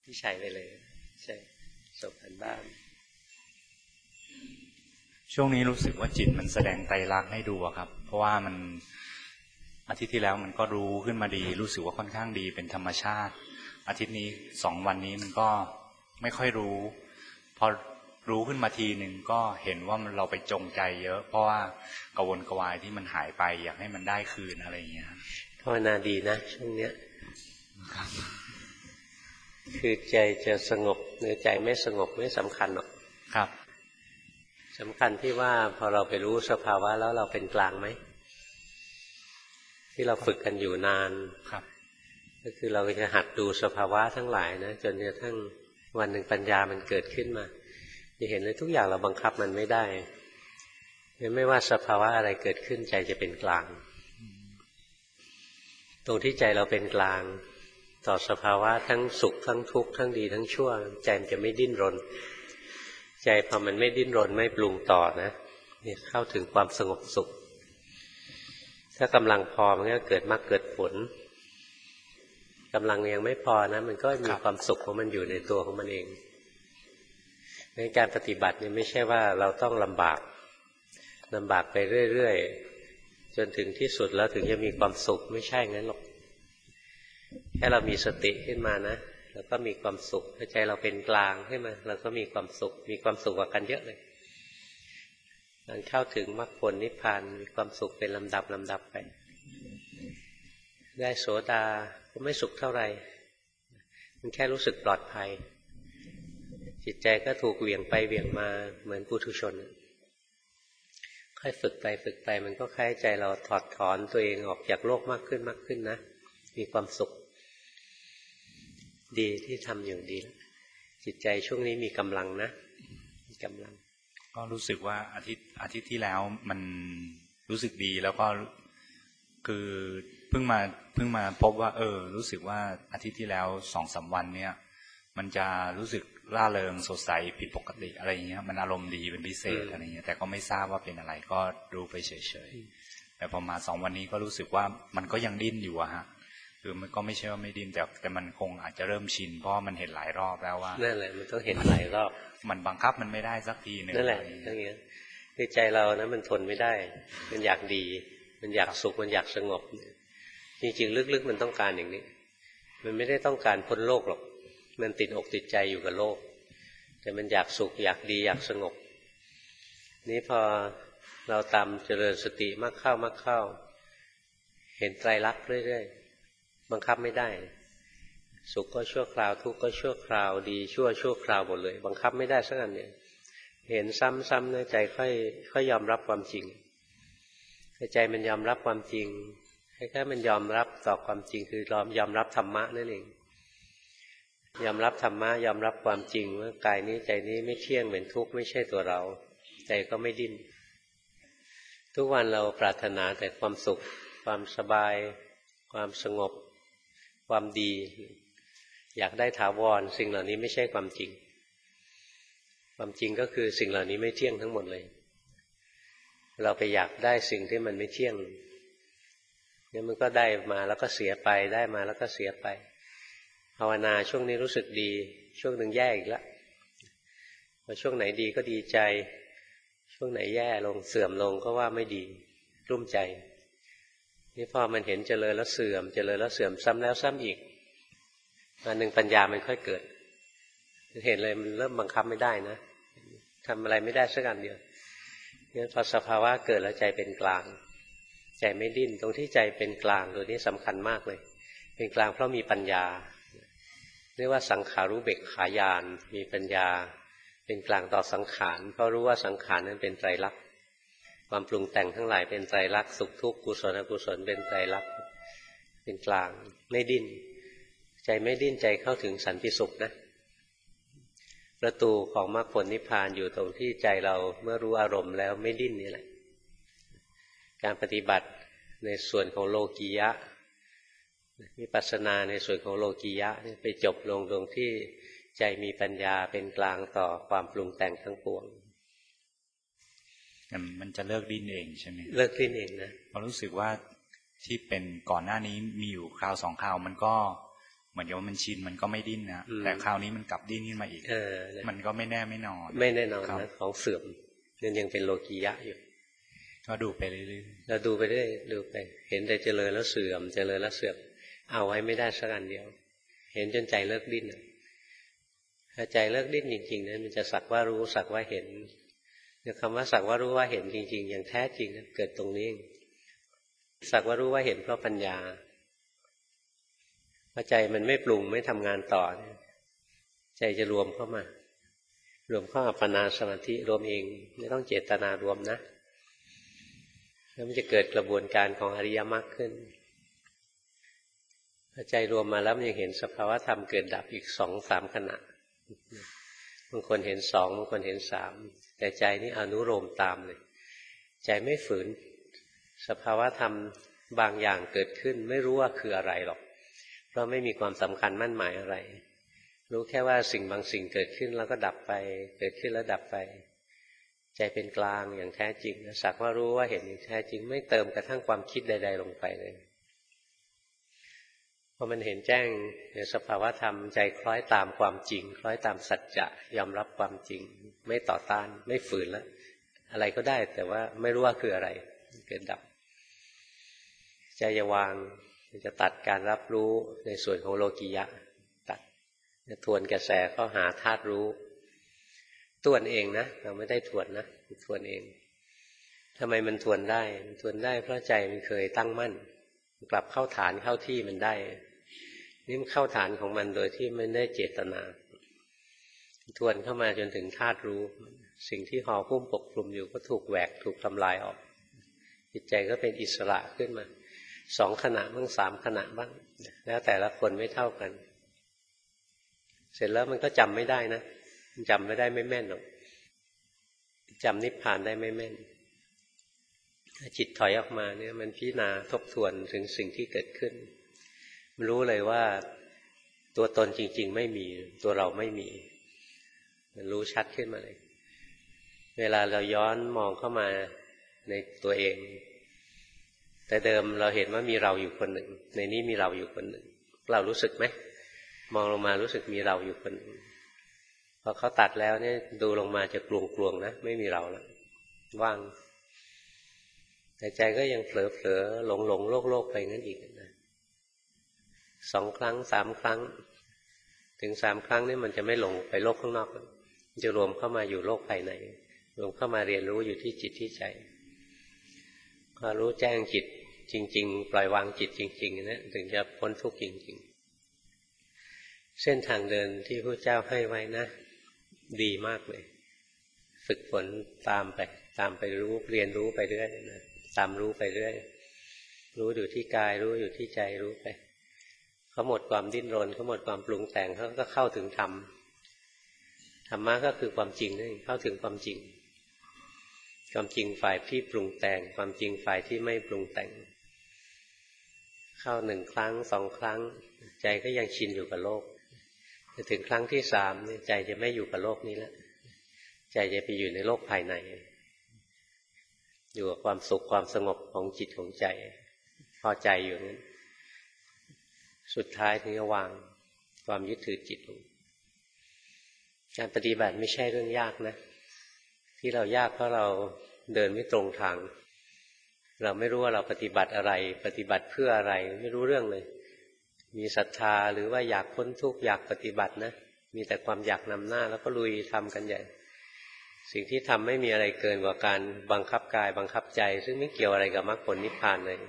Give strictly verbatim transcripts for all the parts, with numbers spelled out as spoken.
พี่ชัยไปเลยใช่ส่งกันบ้านช่วงนี้รู้สึกว่าจิตมันแสดงไตรลักษณ์ให้ดูครับเพราะว่ามันอาทิตย์ที่แล้วมันก็รู้ขึ้นมาดีรู้สึกว่าค่อนข้างดีเป็นธรรมชาติอาทิตย์นี้สองวันนี้มันก็ไม่ค่อยรู้พอรู้ขึ้นมาทีหนึ่งก็เห็นว่ามันเราไปจงใจเยอะเพราะว่ากระวนกระวายที่มันหายไปอยากให้มันได้คืนอะไรอย่างเงี้ยภาวนาดีนะช่วงเนี้ยคือใจจะสงบหรือใจไม่สงบไม่สำคัญหรอกครับสำคัญที่ว่าพอเราไปรู้สภาวะแล้วเราเป็นกลางไหมที่เราฝึกกันอยู่นานครับก็คือเราจะหัดดูสภาวะทั้งหลายนะจนกระทั่งวันหนึ่งปัญญามันเกิดขึ้นมาจะเห็นเลยทุกอย่างเราบังคับมันไม่ได้ไม่ว่าสภาวะอะไรเกิดขึ้นใจจะเป็นกลางตรงที่ใจเราเป็นกลางต่อสภาวะทั้งสุขทั้งทุกข์ทั้งดีทั้งชั่วใจมันจะไม่ดิ้นรนใจพอมันไม่ดิ้นรนไม่ปรุงต่อนะนี่เข้าถึงความสงบสุขถ้ากำลังพอมันก็เกิดมรรคเกิดผลกำลังยังไม่พอนะมันก็มีความสุขของมันอยู่ในตัวของมันเองในการปฏิบัติเนี่ยไม่ใช่ว่าเราต้องลำบากลำบากไปเรื่อยๆจนถึงที่สุดแล้วถึงจะมีความสุขไม่ใช่งั้นหรอกแค่เรามีสติขึ้นมานะแล้วก็มีความสุขใจเราเป็นกลางขึ้นมาเราก็มีความสุขมีความสุขกว่ากันเยอะเลยการเข้าถึงมรรคผลนิพพานมีความสุขเป็นลำดับลำดับไปได้โสดาก็ไม่สุขเท่าไหร่มันแค่รู้สึกปลอดภัยจิตใจก็ถูกเหวี่ยงไปเหวี่ยงมาเหมือนปุถุชนค่อยฝึกไปฝึกไปมันก็คล้ายใจเราถอดถอนตัวเองออกจากโลกมากขึ้นมากขึ้นนะมีความสุขดีที่ทำอยู่ดีจิตใจช่วงนี้มีกำลังนะมีกำลังก็รู้สึกว่าอาทิตย์อาทิตย์ที่แล้วมันรู้สึกดีแล้วก็คือเพิ่งมาเพิ่งมาพบว่าเออรู้สึกว่าอาทิตย์ที่แล้วสองสามวันเนี้ยมันจะรู้สึกร่าเริงสดใสผิดปกติอะไรอย่างเงี้ยมันอารมณ์ดีเป็นพิเศษอะไรเงี้ยแต่ก็ไม่ทราบว่าเป็นอะไรก็ดูไปเฉยๆแต่พอมาสองวันนี้ก็รู้สึกว่ามันก็ยังดิ้นอยู่อะฮะคือมันก็ไม่ใช่ว่าไม่ดิ้นแต่แต่มันคงอาจจะเริ่มชินเพราะมันเห็นหลายรอบแล้วว่านั่นแหละมันต้องเห็นหลายรอบมันบังคับมันไม่ได้สักทีนึงนั่นแหละอย่างเงี้ยคือใจเรานะมันทนไม่ได้มันอยากดีมันอยากสุขมันอยากสงบจริงๆลึกๆมันต้องการอย่างนี้มันไม่ได้ต้องการพ้นโลกหรอกมันติดอกติดใจอยู่กับโลกแต่มันอยากสุขอยากดีอยากสงบนี้พอเราตามเจริญสติมากเข้ามากเข้าเห็นไตรลักษณ์เรื่อยๆบังคับไม่ได้สุขก็ชั่วคราวทุกข์ก็ชั่วคราวดีชั่วชั่วคราวหมดเลยบังคับไม่ได้สักอันเนี่ยเห็นซ้ำๆในใจค่อยค่อยยอมรับความจริงใจมันยอมรับความจริงแค่มันยอมรับต่อความจริงคือยอมยอมรับธรรมะนั่นเองยอมรับธรรมะยอมรับความจริงว่ากายนี้ใจนี้ไม่เที่ยงเป็นทุกข์ไม่ใช่ตัวเราใจก็ไม่ดิ้นทุกวันเราปรารถนาแต่ความสุขความสบายความสงบความดีอยากได้ถาวรสิ่งเหล่านี้ไม่ใช่ความจริงความจริงก็คือสิ่งเหล่านี้ไม่เที่ยงทั้งหมดเลยเราไปอยากได้สิ่งที่มันไม่เที่ยงเนี่ยมันก็ได้มาแล้วก็เสียไปได้มาแล้วก็เสียไปภาวนาช่วงนี้รู้สึกดีช่วงหนึ่งแย่อีกแล้วพอช่วงไหนดีก็ดีใจช่วงไหนแย่ลงเสื่อมลงก็ว่าไม่ดีรุ่มใจนี่พอมันเห็นเจริญแล้วเสื่อมเจริญแล้วเสื่อมซ้ำแล้วซ้ำอีกวันหนึ่งปัญญามันค่อยเกิดเห็นเลยมันเริ่มบังคับไม่ได้นะทำอะไรไม่ได้สักอันเดียวงั้นพอสภาวะเกิดแล้วใจเป็นกลางใจไม่ดิ้นตรงที่ใจเป็นกลางตัวนี้สำคัญมากเลยเป็นกลางเพราะมีปัญญาเรียกว่าสังขารุเบกขาญาณมีปัญญาเป็นกลางต่อสังขารเพราะรู้ว่าสังขารนั้นเป็นไตรลักษณ์ความปรุงแต่งทั้งหลายเป็นไตรลักษณ์สุขทุกข์กุศลอกุศลเป็นไตรลักษณ์เป็นกลางไม่ดิ้นใจไม่ดิ้นใจเข้าถึงสันติสุขนะประตูของมรรคผลนิพพานอยู่ตรงที่ใจเราเมื่อรู้อารมณ์แล้วไม่ดิ้นนี่แหละการปฏิบัติในส่วนของโลกียะวิปัสสนาในส่วนของโลกียะไปจบลงตรงที่ใจมีปัญญาเป็นกลางต่อความปรุงแต่งทั้งปวงมันจะเลิกดิ้นเองใช่ไหมเลิกดิ้นเองนะเรารู้สึกว่าที่เป็นก่อนหน้านี้มีอยู่คราวสองคราวมันก็เหมือนกับว่ามันชินมันก็ไม่ดิ้นนะแต่คราวนี้มันกลับดิ้นขึ้นมาอีกเออมันก็ไม่แน่ไม่นอนไม่แน่นอนนะของเสื่อมมันยังเป็นโลกียะอยู่ก็ดูไปเรื่อยๆเราดูไปเรื่อยดูไปเห็นแต่เจริญแล้วเสื่อมเจริญแล้วเสื่อมเอาไว้ไม่ได้สักอันเดียวเห็นจนใจเลิกดิ้นถ้าใจเลิกดิ้นจริงๆนั้นมันจะสักว่ารู้สักว่าเห็นคำว่าสักว่ารู้ว่าเห็นจริงๆอย่างแท้จริงเกิดตรงนี้สักว่ารู้ว่าเห็นเพราะปัญญาพอใจมันไม่ปรุงไม่ทำงานต่อใจจะรวมเข้ามารวมเข้าอัปปนาสมาธิรวมเองไม่ต้องเจตนารวมนะแล้วมันจะเกิดกระบวนการของอริยมรรคขึ้นพอใจรวมมาแล้วมันยังเห็นสภาวะธรรมเกิดดับอีกสองสามขณะบางคนเห็นสองบางคนเห็นสามแต่ใจนี่อนุโลมตามเลยใจไม่ฝืนสภาวะธรรมบางอย่างเกิดขึ้นไม่รู้ว่าคืออะไรหรอกเพราะไม่มีความสำคัญมั่นหมายอะไรรู้แค่ว่าสิ่งบางสิ่งเกิดขึ้นแล้วก็ดับไปเกิดขึ้นแล้วดับไปใจเป็นกลางอย่างแท้จริงสักว่ารู้ว่าเห็นอย่างแท้จริงไม่เติมกระทั่งความคิดใดๆลงไปเลยพอมันเห็นแจ้งในสภาวะธรรมใจคล้อยตามความจริงคล้อยตามสัจจะยอมรับความจริงไม่ต่อต้านไม่ฝืนแล้วอะไรก็ได้แต่ว่าไม่รู้ว่าคืออะไรเกิดดับใจจะวางจะตัดการรับรู้ในส่วนของโลกิยะตัดจะทวนกระแสเข้าหาธาตุรู้ทวนเองนะเราไม่ได้ทวนนะทวนเองทำไมมันทวนได้มันทวนได้เพราะใจมันเคยตั้งมั่นกลับเข้าฐานเข้าที่มันได้นี่มันเข้าฐานของมันโดยที่ไม่ได้เจตนาทวนเข้ามาจนถึงธาตุรู้สิ่งที่ห่อหุ้มปกคลุมอยู่ก็ถูกแหวกถูกทำลายออกจิตใจก็เป็นอิสระขึ้นมาสองขณะบ้างสามขณะบ้างแล้วแต่ละคนไม่เท่ากันเสร็จแล้วมันก็จำไม่ได้นะจำไม่ได้ไม่แม่นหรอกจำนิพพานได้ไม่แม่นถ้าจิตถอยออกมาเนี่ยมันพิจารณาทบทวนถึงสิ่งที่เกิดขึ้นมันรู้เลยว่าตัวตนจริงๆไม่มีตัวเราไม่มีมันรู้ชัดขึ้นมาเลยเวลาเราย้อนมองเข้ามาในตัวเองแต่เดิมเราเห็นว่ามีเราอยู่คนหนึ่งในนี้มีเราอยู่คนหนึ่งเรารู้สึกไหมมองลงมารู้สึกมีเราอยู่คนหนึ่งพอเขาตัดแล้วเนี่ยดูลงมาจะกลวงๆนะไม่มีเราแล้วว่างแต่ใจก็ยังเผลอๆหลงๆโลกๆไปงั้นอีกนะสองครั้งสามครั้งถึงสามครั้งนี่มันจะไม่หลงไปโลกข้างนอกมันจะรวมเข้ามาอยู่โลกภายในรวมเข้ามาเรียนรู้อยู่ที่จิตที่ใจพอรู้แจ้งจิตจริงๆปล่อยวางจิตจริงๆนะถึงจะพ้นทุกข์จริงๆเส้นทางเดินที่พระเจ้าให้ไว้นะดีมากเลยฝึกฝนตามไปตามไปรู้เรียนรู้ไปเรื่อยนะตามรู้ไปเรื่อยรู้อยู่ที่กายรู้อยู่ที่ใจรู้ไปเขาหมดความดิ้นรนเขาหมดความปรุงแต่งเขาก็เข้าถึงธรรมธรรมะก็คือความจริงนั่นเองเข้าถึงความจริงความจริงฝ่ายที่ปรุงแต่งความจริงฝ่ายที่ไม่ปรุงแต่งเข้าหนึ่งครั้งสองครั้งใจก็ยังชินอยู่กับโลกแต่ถึงครั้งที่สามใจจะไม่อยู่กับโลกนี้แล้วใจจะไปอยู่ในโลกภายในอยู่กับความสุขความสงบของจิตของใจพอใจอยู่นั้นสุดท้ายถึงจะวางความยึดถือจิตลงการปฏิบัติไม่ใช่เรื่องยากนะที่เรายากเพราะเราเดินไม่ตรงทางเราไม่รู้ว่าเราปฏิบัติอะไรปฏิบัติเพื่ออะไรไม่รู้เรื่องเลยมีศรัทธาหรือว่าอยากพ้นทุกข์อยากปฏิบัตินะมีแต่ความอยากนำหน้าแล้วก็ลุยทำกันใหญ่สิ่งที่ทำไม่มีอะไรเกินกว่าการบังคับกายบังคับใจซึ่งไม่เกี่ยวอะไรกับมรรคผลนิพพานเลย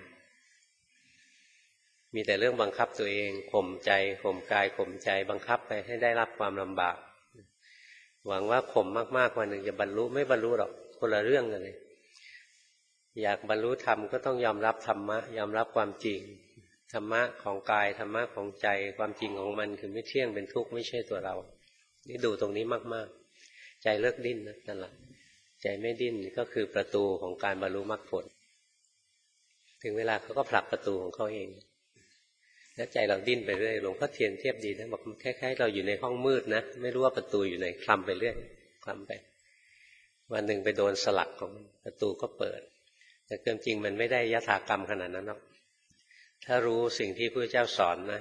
มีแต่เรื่องบังคับตัวเองข่มใจข่มกายข่มใจบังคับไปให้ได้รับความลำบากหวังว่าข่มมากๆวันหนึ่งจะบรรลุไม่บรรลุหรอกคนละเรื่องกันเลยอยากบรรลุธรรมก็ต้องยอมรับธรรมะยอมรับความจริงธรรมะของกายธรรมะของใจความจริงของมันคือไม่เที่ยงเป็นทุกข์ไม่ใช่ตัวเรานี่ดูตรงนี้มากๆใจเลิกดิ้นนะนั่นแหละใจไม่ดิ้นก็คือประตูของการบรรลุมรรคผลถึงเวลาเขาก็ผลักประตูของเขาเองแล้วใจเราดิ้นไปเรื่อยหลวงพ่อเทียนเทียบดีนะบอกคล้ายๆเราอยู่ในห้องมืดนะไม่รู้ว่าประตูอยู่ไหนคลำไปเรื่อยคลำไปวันหนึ่งไปโดนสลักของประตูก็เปิดแต่ความจริงมันไม่ได้ยถากรรมขนาดนั้นหรอกถ้ารู้สิ่งที่พระเจ้าสอนนะ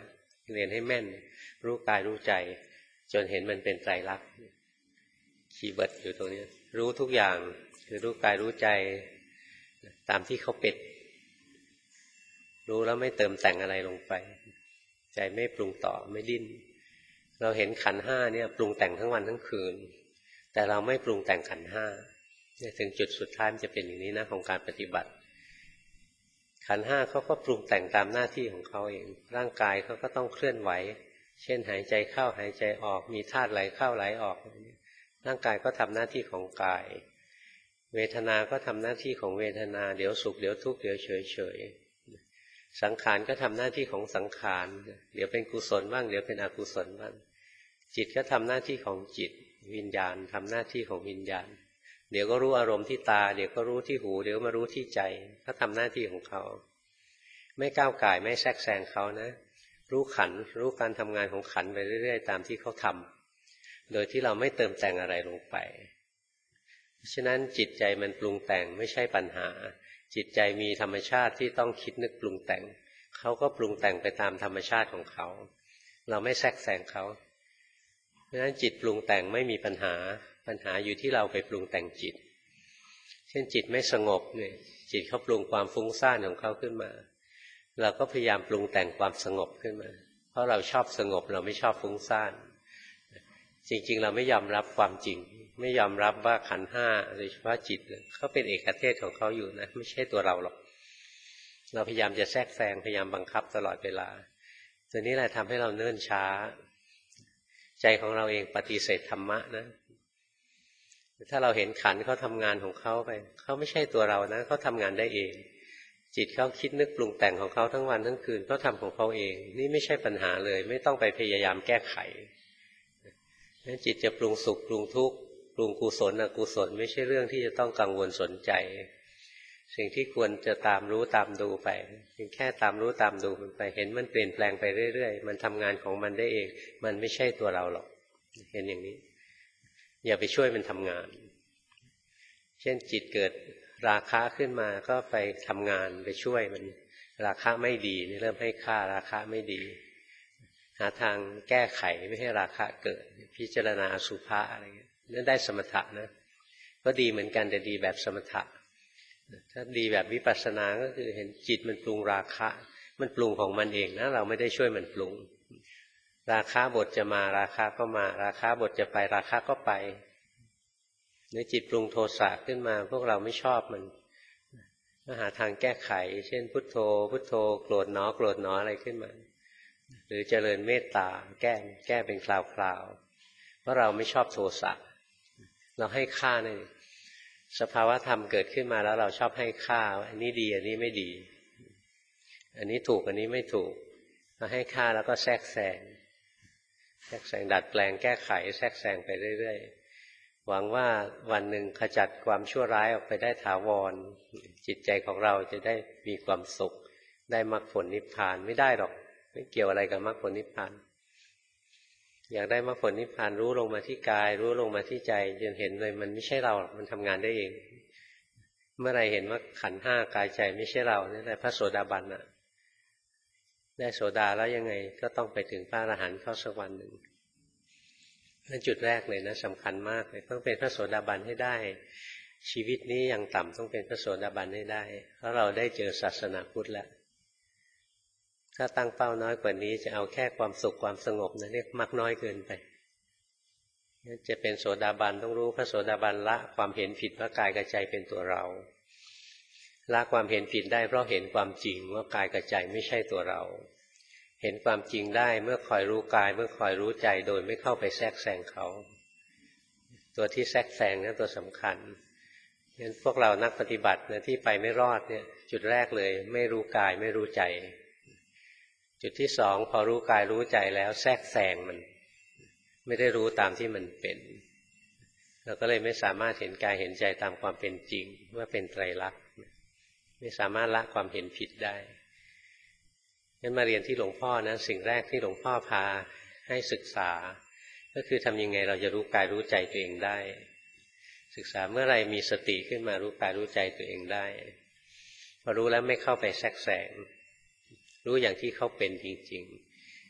เรียนให้แม่นรู้กายรู้ใจจนเห็นมันเป็นไตรลักษณ์คีย์เวิร์ดอยู่ตรงนี้รู้ทุกอย่างคือรู้กายรู้ใจตามที่เขาเป็นรู้แล้วไม่เติมแต่งอะไรลงไปใจไม่ปรุงต่อไม่ดิ้นเราเห็นขันธ์ห้าเนี่ยปรุงแต่งทั้งวันทั้งคืนแต่เราไม่ปรุงแต่งขันธ์ห้าถึงจุดสุดท้ายมันจะเป็นอย่างนี้นะของการปฏิบัติขันธ์ห้าเขาก็ปรุงแต่งตามหน้าที่ของเขาเองร่างกายเขาก็ต้องเคลื่อนไหวเช่นหายใจเข้าหายใจออกมีธาตุไหลเข้าไหลออกร่างกายก็ทำหน้าที่ของกายเวทนาก็ทำหน้าที่ของเวทนาเดี๋ยวสุขเดี๋ยวทุกข์เดี๋ยวเฉยเฉยสังขารก็ทำหน้าที่ของสังขารเดี๋ยวเป็นกุศลบ้างเดี๋ยวเป็นอกุศลบ้างจิตก็ทำหน้าที่ของจิตวิญญาณทำหน้าที่ของวิญญาณเดี๋ยวก็รู้อารมณ์ที่ตาเดี๋ยวก็รู้ที่หูเดี๋ยวมารู้ที่ใจเขาทำหน้าที่ของเขาไม่ก้าวก่ายไม่แทรกแซงเขานะรู้ขันรู้การทำงานของขันไปเรื่อยๆตามที่เขาทำโดยที่เราไม่เติมแต่งอะไรลงไปฉะนั้นจิตใจมันปรุงแต่งไม่ใช่ปัญหาจิตใจมีธรรมชาติที่ต้องคิดนึกปรุงแต่งเขาก็ปรุงแต่งไปตามธรรมชาติของเขาเราไม่แทรกแซงเขาเพราะฉะนั้นจิตปรุงแต่งไม่มีปัญหาปัญหาอยู่ที่เราไปปรุงแต่งจิตเช่นจิตไม่สงบเนี่ยจิตเขาปรุงความฟุ้งซ่านของเขาขึ้นมาเราก็พยายามปรุงแต่งความสงบขึ้นมาเพราะเราชอบสงบเราไม่ชอบฟุ้งซ่านจริงๆเราไม่ยอมรับความจริงไม่ยอมรับว่าขันธ์ห้าโดยเฉพาะจิตเขาเป็นเอกเทศของเขาอยู่นะไม่ใช่ตัวเราหรอกเราพยายามจะแทรกแซงพยายามบังคับตลอดเวลาตัวนี้แหละทำให้เราเนิ่นช้าใจของเราเองปฏิเสธธรรมะนะถ้าเราเห็นขันธ์เขาทำงานของเขาไปเขาไม่ใช่ตัวเรานะเขาทำงานได้เองจิตเขาคิดนึกปรุงแต่งของเขาทั้งวันทั้งคืนเขาทำของเขาเองนี่ไม่ใช่ปัญหาเลยไม่ต้องไปพยายามแก้ไขนั้นจิตจะปรุงสุขปรุงทุกข์ปรุงกุศลอกุศลไม่ใช่เรื่องที่จะต้องกังวลสนใจสิ่งที่ควรจะตามรู้ตามดูไปเพียงแค่ตามรู้ตามดูมันไปเห็นมันเปลี่ยนแปลงไปเรื่อยๆมันทำงานของมันได้เองมันไม่ใช่ตัวเราหรอกเห็นอย่างนี้อย่าไปช่วยมันทำงานเช่นจิตเกิดราคะขึ้นมาก็ไปทำงานไปช่วยมันราคะไม่ดีนี่เริ่มให้ค่าราคะไม่ดีหาทางแก้ไขไม่ให้ราคะเกิดพิจารณาอสุภะอะไรเงี้ยนั่นได้สมถะนะก็ดีเหมือนกันแต่ดีแบบสมถะถ้าดีแบบวิปัสสนาก็คือเห็นจิตมันปรุงราคะมันปรุงของมันเองนะเราไม่ได้ช่วยมันปรุงราคะบทจะมาราคะก็มาราคะบทจะไปราคะก็ไปหรือจิตปรุงโทสะขึ้นมาพวกเราไม่ชอบมันก็หาทางแก้ไขเช่นพุทโธพุทโธโกรธหนอโกรธหนออะไรขึ้นมาหรือเจริญเมตตาแก้แก้เป็นคราวๆเพราะเราไม่ชอบโทสะเราให้ค่าเนี่ยสภาวะธรรมเกิดขึ้นมาแล้วเราชอบให้ค่าอันนี้ดีอันนี้ไม่ดีอันนี้ถูกอันนี้ไม่ถูกเราให้ค่าแล้วก็แทรกแซงแทรกแซงดัดแปลงแก้ไขแทรกแซงไปเรื่อยๆหวังว่าวันหนึ่งขจัดความชั่วร้ายออกไปได้ถาวรจิตใจของเราจะได้มีความสุขได้มรรคผลนิพพานไม่ได้หรอกไม่เกี่ยวอะไรกับมรรคผลนิพพานอยากได้มรรคผลนิพพานรู้ลงมาที่กายรู้ลงมาที่ใจจนเห็นเลยมันไม่ใช่เรามันทำงานได้เองเมื่อไรเห็นว่าขันธ์ห้ากายใจไม่ใช่เราเนี่ยแหละพระโสดาบันน่ะได้โสดาแล้วยังไงก็ต้องไปถึงพระอรหันต์เข้าสักวันหนึ่งนั่นจุดแรกเลยนะสำคัญมากเลยต้องเป็นพระโสดาบันให้ได้ชีวิตนี้อย่างต่ำต้องเป็นพระโสดาบันให้ได้เพราะเราได้เจอศาสนาพุทธแล้วถ้าตั้งเป้าน้อยกว่านี้จะเอาแค่ความสุขความสงบนะเรียกมักน้อยเกินไปจะเป็นโสดาบันต้องรู้พระโสดาบันละความเห็นผิดว่ากายกับใจเป็นตัวเราละความเห็นผิดได้เพราะเห็นความจริงว่ากายกับใจไม่ใช่ตัวเราเห็นความจริงได้เมื่อคอยรู้กายเมื่อคอยรู้ใจโดยไม่เข้าไปแทรกแซงเขาตัวที่แทรกแซงนั้นตัวสำคัญงั้นพวกเรานักปฏิบัติเนี่ยที่ไปไม่รอดเนี่ยจุดแรกเลยไม่รู้กายไม่รู้ใจจุดที่สองพอรู้กายรู้ใจแล้วแทรกแซงมันไม่ได้รู้ตามที่มันเป็นเราก็เลยไม่สามารถเห็นกายเห็นใจตามความเป็นจริงว่าเป็นไตรลักษณ์ไม่สามารถละความเห็นผิดได้งั้นมาเรียนที่หลวงพ่อนะสิ่งแรกที่หลวงพ่อพาให้ศึกษาก็คือทำยังไงเราจะรู้กายรู้ใจตัวเองได้ศึกษาเมื่อไรมีสติขึ้นมารู้กายรู้ใจตัวเองได้พอรู้แล้วไม่เข้าไปแทรกแซงรู้อย่างที่เขาเป็นจริง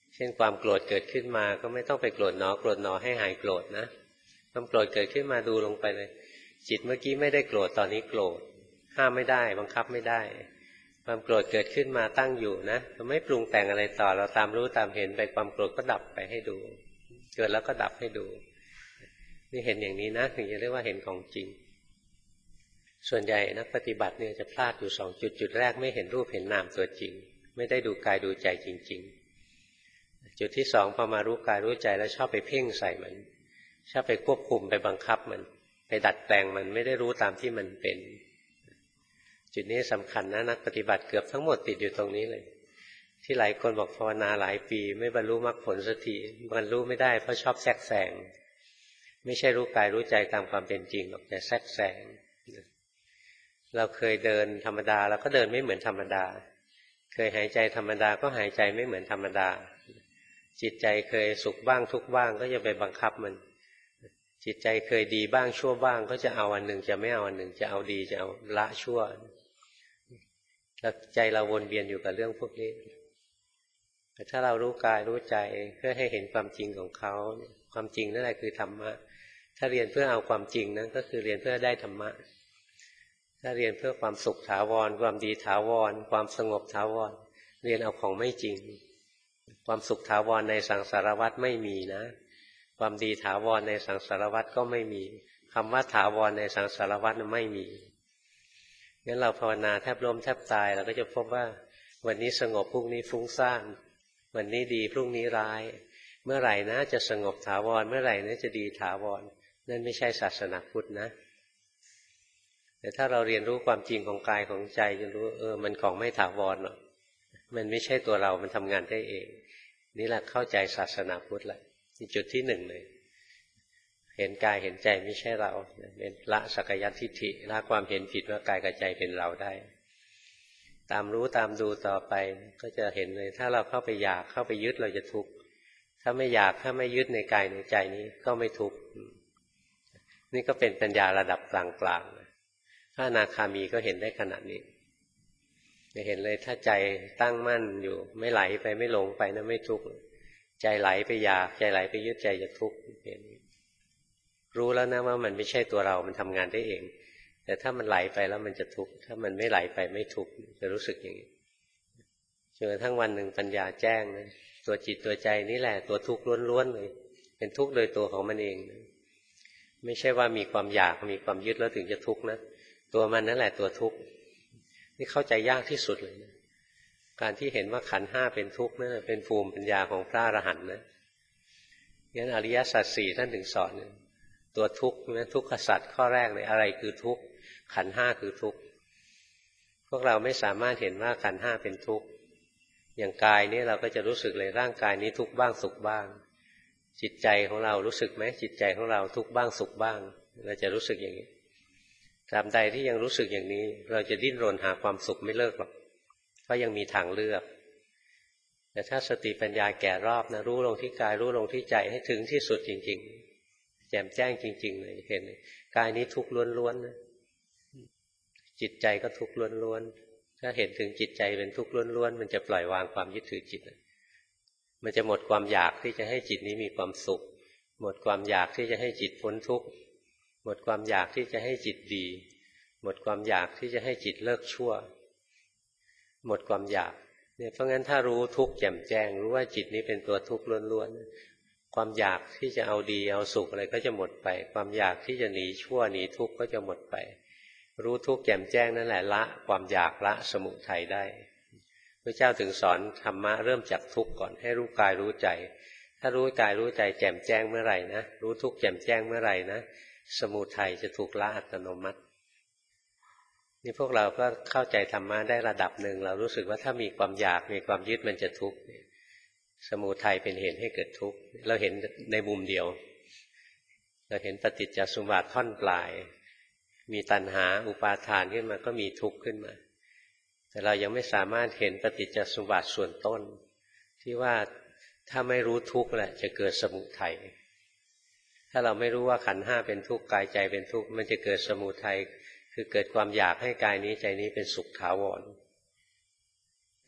เช่นความโกรธเกิดขึ้นมาก็ไม่ต้องไปโกรธหนอโกรธหนอให้หายโกรธนะความโกรธเกิดขึ้นมาดูลงไปเลยจิตเมื่อกี้ไม่ได้โกรธตอนนี้โกรธห้ามไม่ได้บังคับไม่ได้ความโกรธเกิดขึ้นมาตั้งอยู่นะเราไม่ปรุงแต่งอะไรต่อเราตามรู้ตามเห็นไปความโกรธก็ดับไปให้ดูเกิดแล้วก็ดับให้ดูนี่เห็นอย่างนี้นะถึงจะเรียกว่าเห็นของจริงส่วนใหญ่นักปฏิบัติเนี่ยจะพลาดอยู่สองจุดจุดแรกไม่เห็นรูปเห็นนามตัวจริงไม่ได้ดูกายดูใจจริงๆจุดที่สองพอมารู้กายรู้ใจแล้วชอบไปเพ่งใส่มันชอบไปควบคุมไปบังคับมันไปดัดแปลงมันไม่ได้รู้ตามที่มันเป็นจุดนี้สำคัญนะนักปฏิบัติเกือบทั้งหมดติดอยู่ตรงนี้เลยที่หลายคนบอกภาวนาหลายปีไม่บรรลุมรรคผลสักทีบรรลุไม่ได้เพราะชอบแทรกแซงไม่ใช่รู้กายรู้ใจตามความเป็นจริงหรอกแต่แทรกแซงเราเคยเดินธรรมดาเราก็เดินไม่เหมือนธรรมดาเคยหายใจธรรมดาก็หายใจไม่เหมือนธรรมดาจิตใจเคยสุขบ้างทุกข์บ้างก็จะไปบังคับมันจิตใจเคยดีบ้างชั่วบ้างก็จะเอาอันหนึ่งจะไม่เอาอันหนึ่งจะเอาดีจะเอาละชั่วแล้วใจเราวนเวียนอยู่กับเรื่องพวกนี้แต่ถ้าเรารู้กายรู้ใจเพื่อให้เห็นความจริงของเขาความจริงนั่นแหละคือธรรมะถ้าเรียนเพื่อเอาความจริงนั้นก็คือเรียนเพื่อได้ธรรมะถ้าเรียนเพื่อความสุขถาวรความดีถาวรความสงบถาวรเรียนเอาของไม่จริงความสุขถาวรในสังสารวัฏไม่มีนะความดีถาวรในสังสารวัฏก็ไม่มีคำว่าถาวรในสังสารวัฏนั้นไม่มีงั้นเราภาวนาแทบล้มแทบตายเราก็จะพบว่าวันนี้สงบพรุ่งนี้ฟุ้งซ่านวันนี้ดีพรุ่งนี้ร้ายเมื่อไหร่นะจะสงบถาวรเมื่อไหร่นะจะดีถาวรนั่นไม่ใช่ศาสนาพุทธนะแต่ถ้าเราเรียนรู้ความจริงของกายของใจจะรู้เออมันของไม่ถาวรหรอกมันไม่ใช่ตัวเรามันทำงานได้เองนี่แหละเข้าใจศาสนาพุทธแหละนี่จุดที่หนึ่งเลยเห็นกายเห็นใจไม่ใช่เราเป็นละสักยทิฏฐิละความเห็นผิดว่ากายกับใจเป็นเราได้ตามรู้ตามดูต่อไปก็จะเห็นเลยถ้าเราเข้าไปอยากเข้าไปยึดเราจะทุกข์ถ้าไม่อยากถ้าไม่ยึดในกายในใจนี้ก็ไม่ทุกข์นี่ก็เป็นปัญญาระดับกลางๆถ้าอนาคามีก็เห็นได้ขนาดนี้จะเห็นเลยถ้าใจตั้งมั่นอยู่ไม่ไหลไปไม่หลงไปนะไม่ทุกข์ใจไหลไปอยากใจไหลไปยึดใจจะทุกข์เห็นรู้แล้วนะว่ามันไม่ใช่ตัวเรามันทำงานได้เองแต่ถ้ามันไหลไปแล้วมันจะทุกข์ถ้ามันไม่ไหลไปไม่ทุกข์จะรู้สึกอย่างนี้จนกระทั่งวันหนึ่งปัญญาแจ้งนะตัวจิตตัวใจนี่แหละตัวทุกข์ล้วนๆเลยเป็นทุกข์โดยตัวของมันเองนะไม่ใช่ว่ามีความอยากมีความยึดแล้วถึงจะทุกข์นะตัวมันนั่นแหละตัวทุกข์นี่เข้าใจยากที่สุดเลยนะการที่เห็นว่าขันธ์ห้าเป็นทุกข์นั่นเป็นภูมิปัญญาของพระอรหันต์นะงั้นอริยสัจสี่ท่านถึงสอนตัวทุกข์นะทุกขสัจข้อแรกเลยอะไรคือทุกข์ขันธ์ห้าคือทุกข์พวกเราไม่สามารถเห็นว่าขันธ์ห้าเป็นทุกข์อย่างกายนี้เราก็จะรู้สึกเลยร่างกายนี้ทุกข์บ้างสุขบ้างจิตใจของเรารู้สึกไหมจิตใจของเราทุกข์บ้างสุขบ้างเราจะรู้สึกอย่างนี้ตราบใดที่ยังรู้สึกอย่างนี้เราจะดิ้นรนหาความสุขไม่เลิกหรอกเพราะยังมีทางเลือกแต่ถ้าสติปัญญาแก่รอบนะรู้ลงที่กายรู้ลงที่ใจให้ถึงที่สุดจริงๆแจ่มแจ้งจริงๆเลยเห็นกายนี้ทุกข์ล้วนๆนะจิตใจก็ทุกข์ล้วนๆถ้าเห็นถึงจิตใจเป็นทุกข์ล้วนๆมันจะปล่อยวางความยึดถือจิตมันจะหมดความอยากที่จะให้จิตนี้มีความสุขหมดความอยากที่จะให้จิตพ้นทุกข์หมดความอยากที่จะให้จิตดีหมดความอยากที่จะให้จิตเลิกชั่วหมดความอยากเนี่ยเพราะงั้นถ้ารู้ทุกข์แจ่มแจ้งรู้ว่าจิตนี้เป็นตัวทุกข์ล้วนๆความอยากที่จะเอาดีเอาสุขอะไรก็จะหมดไปความอยากที่จะหนีชั่วหนีทุกข์ก็จะหมดไปรู้ทุกข์แจ่มแจ้งนั่นแหละละความอยากละสมุทัยได้พระเจ้าถึงสอนธรรมะเริ่มจากทุกข์ก่อนให้รู้กายรู้ใจถ้ารู้กายรู้ใจแจ่มแจ้งเมื่อไหร่นะรู้ทุกข์แจ่มแจ้งเมื่อไหร่นะสมุทัยจะถูกละอัตโนมัตินี่พวกเราก็เข้าใจธรรมะได้ระดับหนึ่งเรารู้สึกว่าถ้ามีความอยากมีความยึดมันจะทุกข์สมุทัยเป็นเหตุให้เกิดทุกข์เราเห็นในมุมเดียวเราเห็นปฏิจจสมุปบาทท่อนปลายมีตัณหาอุปาทานขึ้นมาก็มีทุกข์ขึ้นมาแต่เรายังไม่สามารถเห็นปฏิจจสมุปบาทส่วนต้นที่ว่าถ้าไม่รู้ทุกข์แหละจะเกิดสมุทัยถ้าเราไม่รู้ว่าขันธ์ห้าเป็นทุกข์กายใจเป็นทุกข์มันจะเกิดสมุทัยคือเกิดความอยากให้กายนี้ใจนี้เป็นสุขถาวร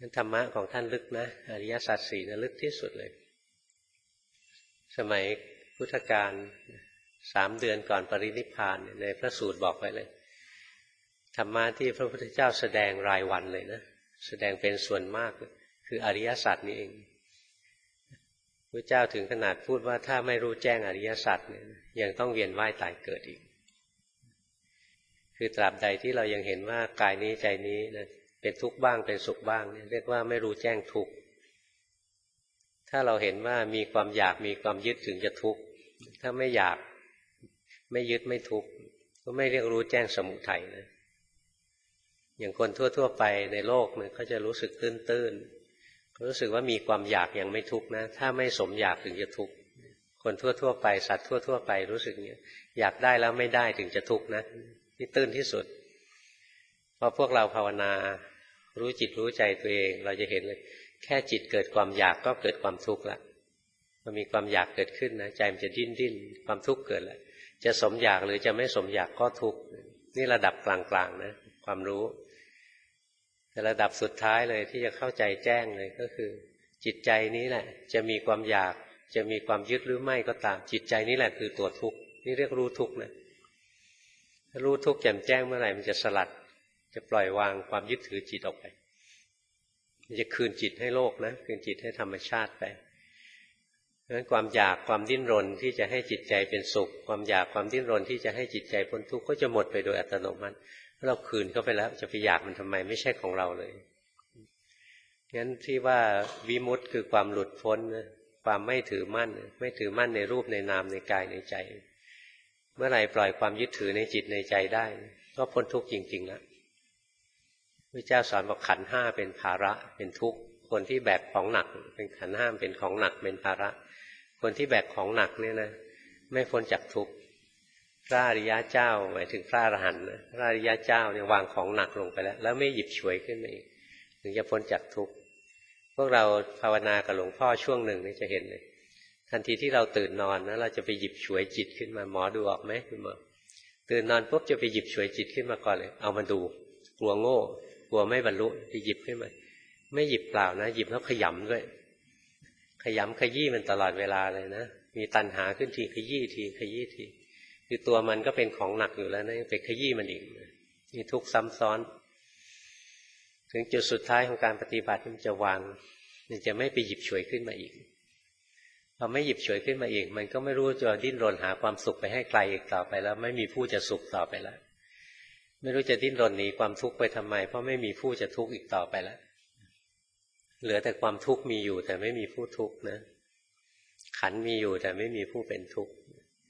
นั้นธรรมะของท่านลึกนะอริยสัจสี่นะลึกที่สุดเลยสมัยพุทธกาลสามเดือนก่อนปรินิพพานในพระสูตรบอกไว้เลยธรรมะที่พระพุทธเจ้าแสดงรายวันเลยนะแสดงเป็นส่วนมากคืออริยสัจนี่เองพระเจ้าถึงขนาดพูดว่าถ้าไม่รู้แจ้งอริยสัจเนี่ยยังต้องเวียนว่ายตายเกิดอีกคือตราบใดที่เรายังเห็นว่ากายนี้ใจนี้นะเป็นทุกข์บ้างเป็นสุขบ้างเนี่ยเรียกว่าไม่รู้แจ้งทุกข์ถ้าเราเห็นว่ามีความอยากมีความยึดถึงจะทุกข์ถ้าไม่อยากไม่ยึดไม่ทุกข์ก็ไม่เรียกรู้แจ้งสมุทัยนะอย่างคนทั่วๆไปในโลกเนี่ยเขาจะรู้สึกตื้นๆรู้สึกว่ามีความอยากยังไม่ทุกข์นะถ้าไม่สมอยากถึงจะทุกข์คนทั่วๆไปสัตว์ทั่วๆไปรู้สึกอย่างนี้อยากได้แล้วไม่ได้ถึงจะทุกข์นะนี่ตื้นที่สุดพอพวกเราภาวนารู้จิตรู้ใจตัวเองเราจะเห็นเลยแค่จิตเกิดความอยากก็เกิดความทุกข์ละพอมีความอยากเกิดขึ้นนะใจมันจะดิ้นดิ้นความทุกข์เกิดแล้วจะสมอยากหรือจะไม่สมอยากก็ทุกข์นี่ระดับกลางๆนะความรู้แต่ระดับสุดท้ายเลยที่จะเข้าใจแจ้งเลยก็คือจิตใจนี้แหละจะมีความอยากจะมีความยึดหรือไม่ก็ตามจิตใจนี้แหละคือตัวทุกข์นี่เรียกรู้ทุกข์นะรู้ทุกข์แจ่มแจ้งเมื่อไหร่มันจะสลัดจะปล่อยวางความยึดถือจิตออกไปมันจะคืนจิตให้โลกนะคืนจิตให้ธรรมชาติไปเพราะฉะนั้นความอยากความดิ้นรนที่จะให้จิตใจเป็นสุขความอยากความดิ้นรนที่จะให้จิตใจพ้นทุกข์ก็จะหมดไปโดยอัตโนมัติเราคืนเข้าไปแล้วจะไปอยากมันทำไมไม่ใช่ของเราเลยงั้นที่ว่าวิมุตติคือความหลุดพ้นความไม่ถือมั่นไม่ถือมั่นในรูปในนามในกายในใจเมื่อไหร่ปล่อยความยึดถือในจิตในใจได้ก็พ้นทุกข์จริงๆแล้วพระเจ้าสอนบอกขันธ์ห้าเป็นภาระเป็นทุกข์คนที่แบกของหนักเป็นขันธ์ห้าเป็นของหนักเป็นภาระคนที่แบกของหนักเนี่ยนะไม่พ้นจากทุกข์พระอริยเจ้าหมายถึงพระอรหันต์นะพระอริยเจ้าเนี่ยวางของหนักลงไปแล้วแล้วไม่หยิบฉวยขึ้นมาอีกถึงจะพ้นจากทุกข์พวกเราภาวนากับหลวงพ่อช่วงหนึ่งนี่จะเห็นเลยทันทีที่เราตื่นนอนนะเราจะไปหยิบฉวยจิตขึ้นมาหมอดูออกไหมคุณหมอตื่นนอนปุ๊บจะไปหยิบฉวยจิตขึ้นมาก่อนเลยเอามาดูกลัวโง่กลัวไม่บรรลุไปหยิบขึ้นมาไม่หยิบเปล่านะหยิบแล้วขยำด้วยขยำขยี้มันตลอดเวลาเลยนะมีตัณหาขึ้นทีขยี้ทีขยี้ทีคือตัวมันก็เป็นของหนักอยู่แล้วนะไปขยี้มันอีกมีทุกข์ซ้ำซ้อนถึงจุดสุดท้ายของการปฏิบัติมันจะวางมันจะไม่ไปหยิบฉวยขึ้นมาอีกพอไม่หยิบฉวยขึ้นมาอีกมันก็ไม่รู้จะดิ้นรนหาความสุขไปให้ไกลอีกต่อไปแล้วไม่มีผู้จะสุขต่อไปแล้วไม่รู้จะดิ้นรนหนีความทุกข์ไปทำไมเพราะไม่มีผู้จะทุกข์อีกต่อไปแล้วเหลือแต่ความทุกข์มีอยู่แต่ไม่มีผู้ทุกข์นะขันธ์มีอยู่แต่ไม่มีผู้เป็นทุกข์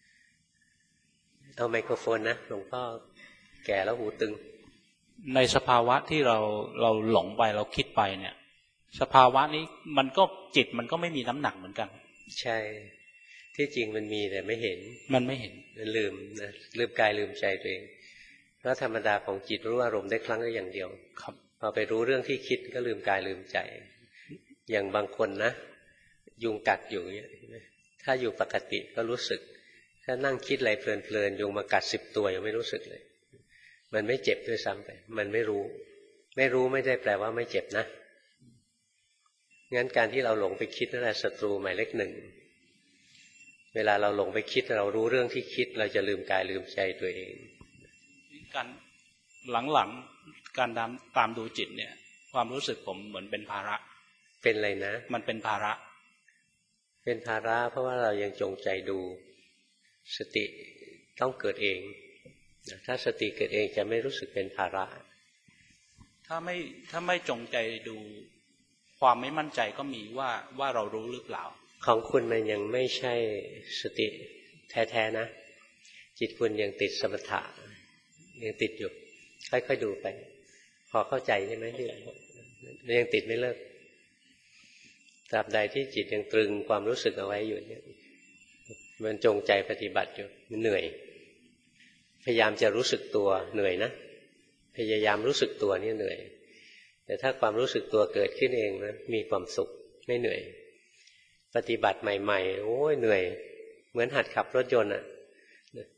เอาไมโครโฟนนะหลวงพ่อแก่แล้วหูตึงในสภาวะที่เราเราหลงไปเราคิดไปเนี่ยสภาวะนี้มันก็จิตมันก็ไม่มีน้ำหนักเหมือนกันใช่ที่จริงมันมีแต่ไม่เห็นมันไม่เห็นมันลืมนะลืมกายลืมใจตัวเองเพราะธรรมดาของจิตรู้อารมณ์ได้ครั้งละอย่างเดียวครับพอไปรู้เรื่องที่คิดก็ลืมกายลืมใจอย่างบางคนนะยุงกัดอยู่เงี้ยถ้าอยู่ปกติก็รู้สึกถ้านั่งคิดอะไรเพลินๆยุงมากัดสิบตัวยังไม่รู้สึกเลยมันไม่เจ็บด้วยซ้ำไปมันไม่รู้ไม่รู้ไม่ได้แปลว่าไม่เจ็บนะงั้นการที่เราหลงไปคิดนั่นแหละศัตรูหมายเลขหนึ่งเวลาเราหลงไปคิดเรารู้เรื่องที่คิดเราจะลืมกายลืมใจตัวเองการหลังๆการตามตามดูจิตเนี่ยความรู้สึกผมเหมือนเป็นภาระเป็นอะไรนะมันเป็นภาระเป็นภาระเพราะว่าเรายังจงใจดูสติต้องเกิดเองถ้าสติเกิดเองจะไม่รู้สึกเป็นภาระถ้าไม่ถ้าไม่จงใจดูความไม่มั่นใจก็มีว่าว่าเรารู้หรือเปล่าของคุณมันยังไม่ใช่สติแท้ๆนะจิตคุณยังติดสมถะยังติดอยู่ค่อยๆดูไปพอเข้าใจใช่ไหมที่ยังติดไม่เลิกตราบใดที่จิตยังตรึงความรู้สึกเอาไว้อยู่เนี่ยมันจงใจปฏิบัติอยู่มันเหนื่อยพยายามจะรู้สึกตัวเหนื่อยนะพยายามรู้สึกตัวนี่เหนื่อยแต่ถ้าความรู้สึกตัวเกิดขึ้นเองนะมีความสุขไม่เหนื่อยปฏิบัติใหม่ๆโอ้ยเหนื่อยเหมือนหัดขับรถยนต์อ่ะ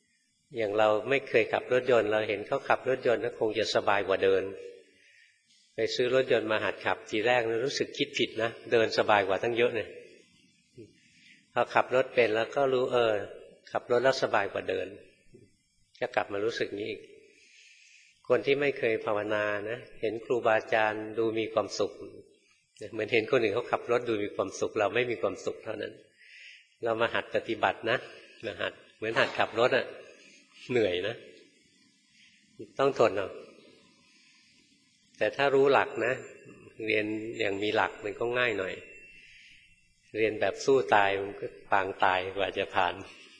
อย่างเราไม่เคยขับรถยนต์เราเห็นเขาขับรถยนต์ก็คงจะสบายกว่าเดินไปซื้อรถยนต์มาหัดขับทีแรกนะรู้สึกคิดผิดนะเดินสบายกว่าตั้งเยอะเลยพอขับรถเป็นแล้วก็รู้เออขับรถแล้วสบายกว่าเดินจะกลับมารู้สึกนี้อีกคนที่ไม่เคยภาวนานะเห็นครูบาอาจารย์ดูมีความสุขเหมือนเห็นคนอื่นเขาขับรถดูมีความสุขเราไม่มีความสุขเท่านั้นเรามาหัดปฏิบัตินะมาหัดเหมือนหัดขับรถอะเหนื่อยนะต้องทนเอาแต่ถ้ารู้หลักนะเรียนอย่างมีหลักมันก็ง่ายหน่อยเรียนแบบสู้ตายมันก็ปางตายกว่าจะผ่าน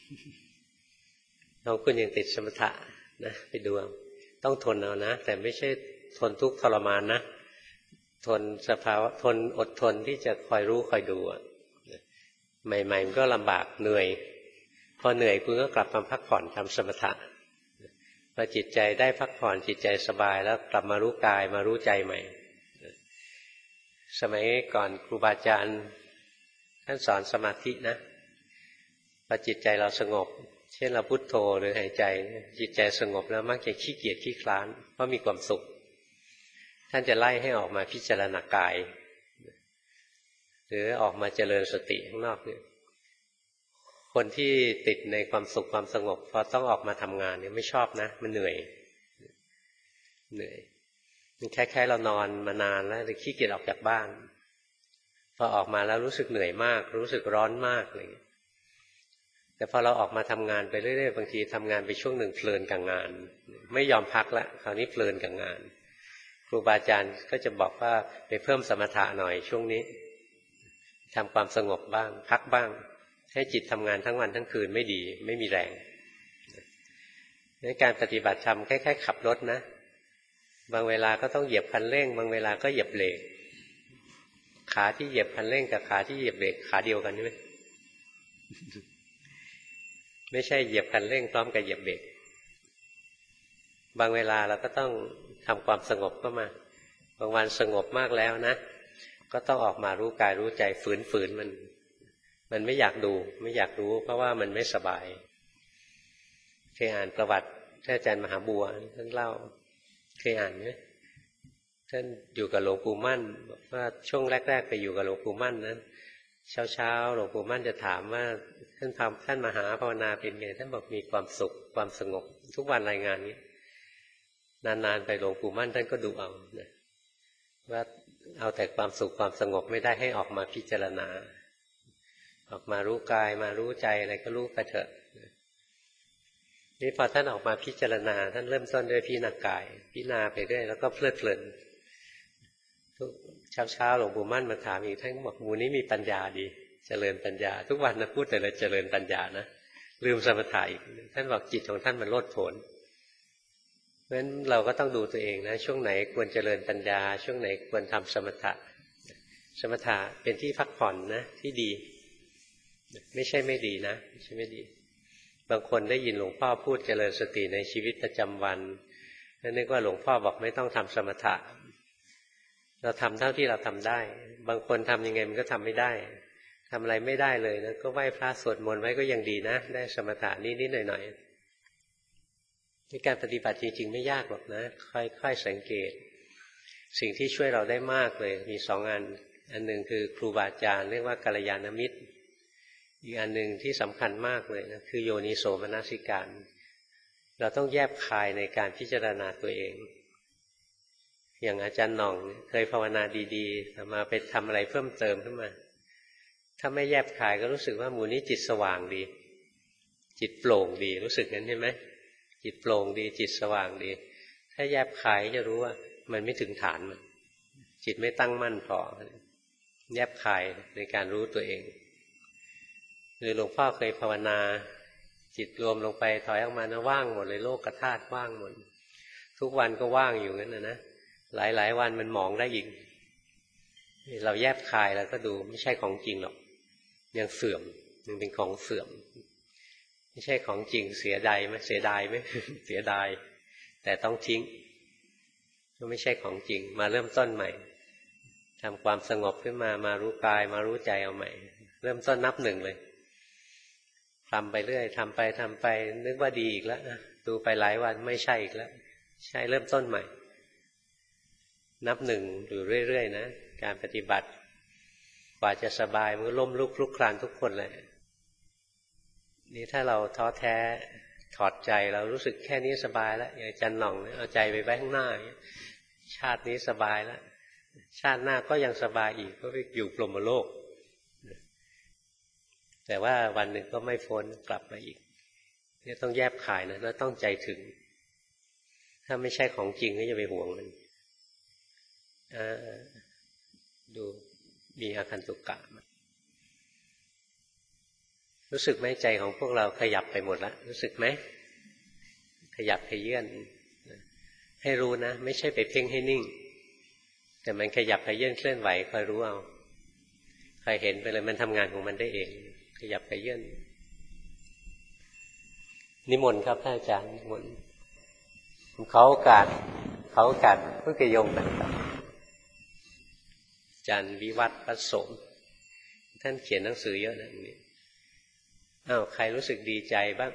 น้องคุณยังติดสมถะนะไปดูต้องทนเอานะแต่ไม่ใช่ทนทุกข์ทรมานนะทนสภาวะทนอดทนที่จะคอยรู้คอยดูใหม่ๆมันก็ลำบากเหนื่อยพอเหนื่อยคุณก็กลับมาพักผ่อนทำสมถะพอจิตใจได้พักผ่อนจิตใจสบายแล้วกลับมารู้กายมารู้ใจใหม่สมัยก่อนครูบาอาจารย์ท่านสอนสมาธินะพอจิตใจเราสงบเช่นเราพุทโธหรือหายใจจิตใจสงบแล้วมักจะขี้เกียจขี้คลานเพราะมีความสุขท่านจะไล่ให้ออกมาพิจารณากายหรือออกมาเจริญสติข้างนอกเนี่ยคนที่ติดในความสุขความสงบพอต้องออกมาทำงานเนี่ยไม่ชอบนะมันเหนื่อยเหนื่อยมันคล้ายๆเรานอนมานานแล้วเลยขี้เกียจออกจากบ้านพอออกมาแล้วรู้สึกเหนื่อยมากรู้สึกร้อนมากอะไรอย่างเงี้ยแต่พอเราออกมาทำงานไปเรื่อยๆบางทีทำงานไปช่วงหนึ่งเพลินกับงานไม่ยอมพักละคราวนี้เพลินกับงานครูบาอาจารย์ก็จะบอกว่าไปเพิ่มสมถะหน่อยช่วงนี้ทำความสงบบ้างพักบ้างให้จิตทำงานทั้งวันทั้งคืนไม่ดีไม่มีแรงในการปฏิบัติธรรมคล้ายๆขับรถนะบางเวลาก็ต้องเหยียบคันเร่งบางเวลาก็เหยียบเบรกขาที่เหยียบคันเร่งกับขาที่เหยียบเบรกขาเดียวกันใช่ไหม ไม่ใช่เหยียบคันเร่งพร้อมกับเหยียบเบรกบางเวลาเราก็ต้องทำความสงบเข้ามาบางวันสงบมากแล้วนะก็ต้องออกมารู้กายรู้ใจฝืนๆมันมันไม่อยากดูไม่อยากรู้เพราะว่ามันไม่สบายเคยอ่านประวัติท่านอาจารย์มหาบัวท่านเล่าเคยอ่านไหมท่านอยู่กับหลวงปู่มั่นบอกว่าช่วงแรกๆไปอยู่กับหลวงปู่มั่นนะเช้าๆหลวงปู่มั่นจะถามว่าท่านทำท่านมหาภาวนาเป็นไงท่านบอกมีความสุขความสงบทุกวันรายงานนี้นานๆไปหลวงปู่มั่นท่านก็ดูเอานะว่าเอาแต่ความสุขความสงบไม่ได้ให้ออกมาพิจารณาออกมารู้กายมารู้ใจอะไรก็รู้ไปเถอะนี่พอท่านออกมาพิจารณาท่านเริ่มต้นด้วยพิจารณากายพิจารณาไปเรื่อยแล้วก็เพลิดเพลินทุกเช้าเช้าหลวงปู่มั่นมาถามอีกท่านก็บอกหมู่นี้มีปัญญาดีเจริญปัญญาทุกวันนะพูดแต่ละเจริญปัญญานะลืมสมถะอีกท่านบอกจิตของท่านมันโลดโผนเพราะฉะนั้นเราก็ต้องดูตัวเองนะช่วงไหนควรเจริญปัญญาช่วงไหนควรทำสมถะสมถะเป็นที่พักผ่อนนะที่ดีไม่ใช่ไม่ดีนะไม่ใช่ไม่ดีบางคนได้ยินหลวงพ่อพูดเจริญสติในชีวิตประจำวันแล้วนึกว่าหลวงพ่อบอกไม่ต้องทำสมถะเราทำเท่าที่เราทำได้บางคนทำยังไงมันก็ทำไม่ได้ทำอะไรไม่ได้เลยนะก็ไหว้พระสวดมนต์ไว้ก็ยังดีนะได้สมถะนิดๆหน่อยๆในการปฏิบัติจริงๆไม่ยากหรอกนะค่อยๆสังเกตสิ่งที่ช่วยเราได้มากเลยมีสองอันอันหนึ่งคือครูบาอาจารย์เรียกว่ากัลยาณมิตรอีกอันหนึ่งที่สำคัญมากเลยนะคือโยนิโสมนสิการเราต้องแยบคายในการพิจารณาตัวเองอย่างอาจารย์หน่องเคยภาวนาดีๆแต่มาไปทำอะไรเพิ่มเติมขึ้นมาถ้าไม่แยบคายก็รู้สึกว่าหมู่นี้จิตสว่างดีจิตโปร่งดีรู้สึกงั้นใช่ไหมจิตโปร่งดีจิตสว่างดีถ้าแยบคายจะรู้ว่ามันไม่ถึงฐานมันจิตไม่ตั้งมั่นพอแยบคายในการรู้ตัวเองหรือหลวงพ่อเคยภาวนาจิตรวมลงไปถอยออกมานะว่างหมดเลยโลกธาตุว่างหมดทุกวันก็ว่างอยู่งั้นนะนะหลายๆวันมันหมองได้อีกเราแยบคายแล้วก็ดูไม่ใช่ของจริงหรอกยังเสื่อมยังเป็นของเสื่อมไม่ใช่ของจริงเสียดายไหมเสียดายไหม เสียดายแต่ต้องทิ้งก็ไม่ใช่ของจริงมาเริ่มต้นใหม่ทำความสงบขึ้นมามารู้กายมารู้ใจเอาใหม่เริ่มต้นนับหนึ่งเลยทำไปเรื่อยทำไปทำไปนึกว่าดีอีกแล้วนะดูไปหลายวันไม่ใช่อีกแล้วใช่เริ่มต้นใหม่นับหนึ่งอยู่เรื่อยๆนะการปฏิบัติกว่าจะสบายมันก็ล้มลุกคลุกคลานทุกคนเลยนี่ถ้าเราท้อแท้ถอดใจเรารู้สึกแค่นี้สบายแล้วอย่างจันหน่องเอาใจไปไว้ข้างหน้าชาตินี้สบายแล้วชาติหน้าก็ยังสบายอีกก็ไปอยู่พรหมโลกแต่ว่าวันหนึ่งก็ไม่พ้นกลับมาอีกนี่ต้องแยบขายนะแล้วต้องใจถึงถ้าไม่ใช่ของจริงก็อย่าไปห่วงมันดูมีอาคันตุกะรู้สึกไหมใจของพวกเราขยับไปหมดแล้วรู้สึกไหมขยับขยื่นให้รู้นะไม่ใช่ไปเพ่งให้นิ่งแต่มันขยับขยื่นเคลื่อนไหวคอยรู้เอาใครเห็นไปเลยมันทำงานของมันได้เองขยับขยื่นนิมนต์ครับท่านอาจารย์นิมนต์เขาโอกาสเขาโอกาสเพื่อกระยงกันครับอาจารย์วิวัฒน์ประสมท่านเขียนหนังสือเยอะนะนี่อ้าวใครรู้สึกดีใจบ้าง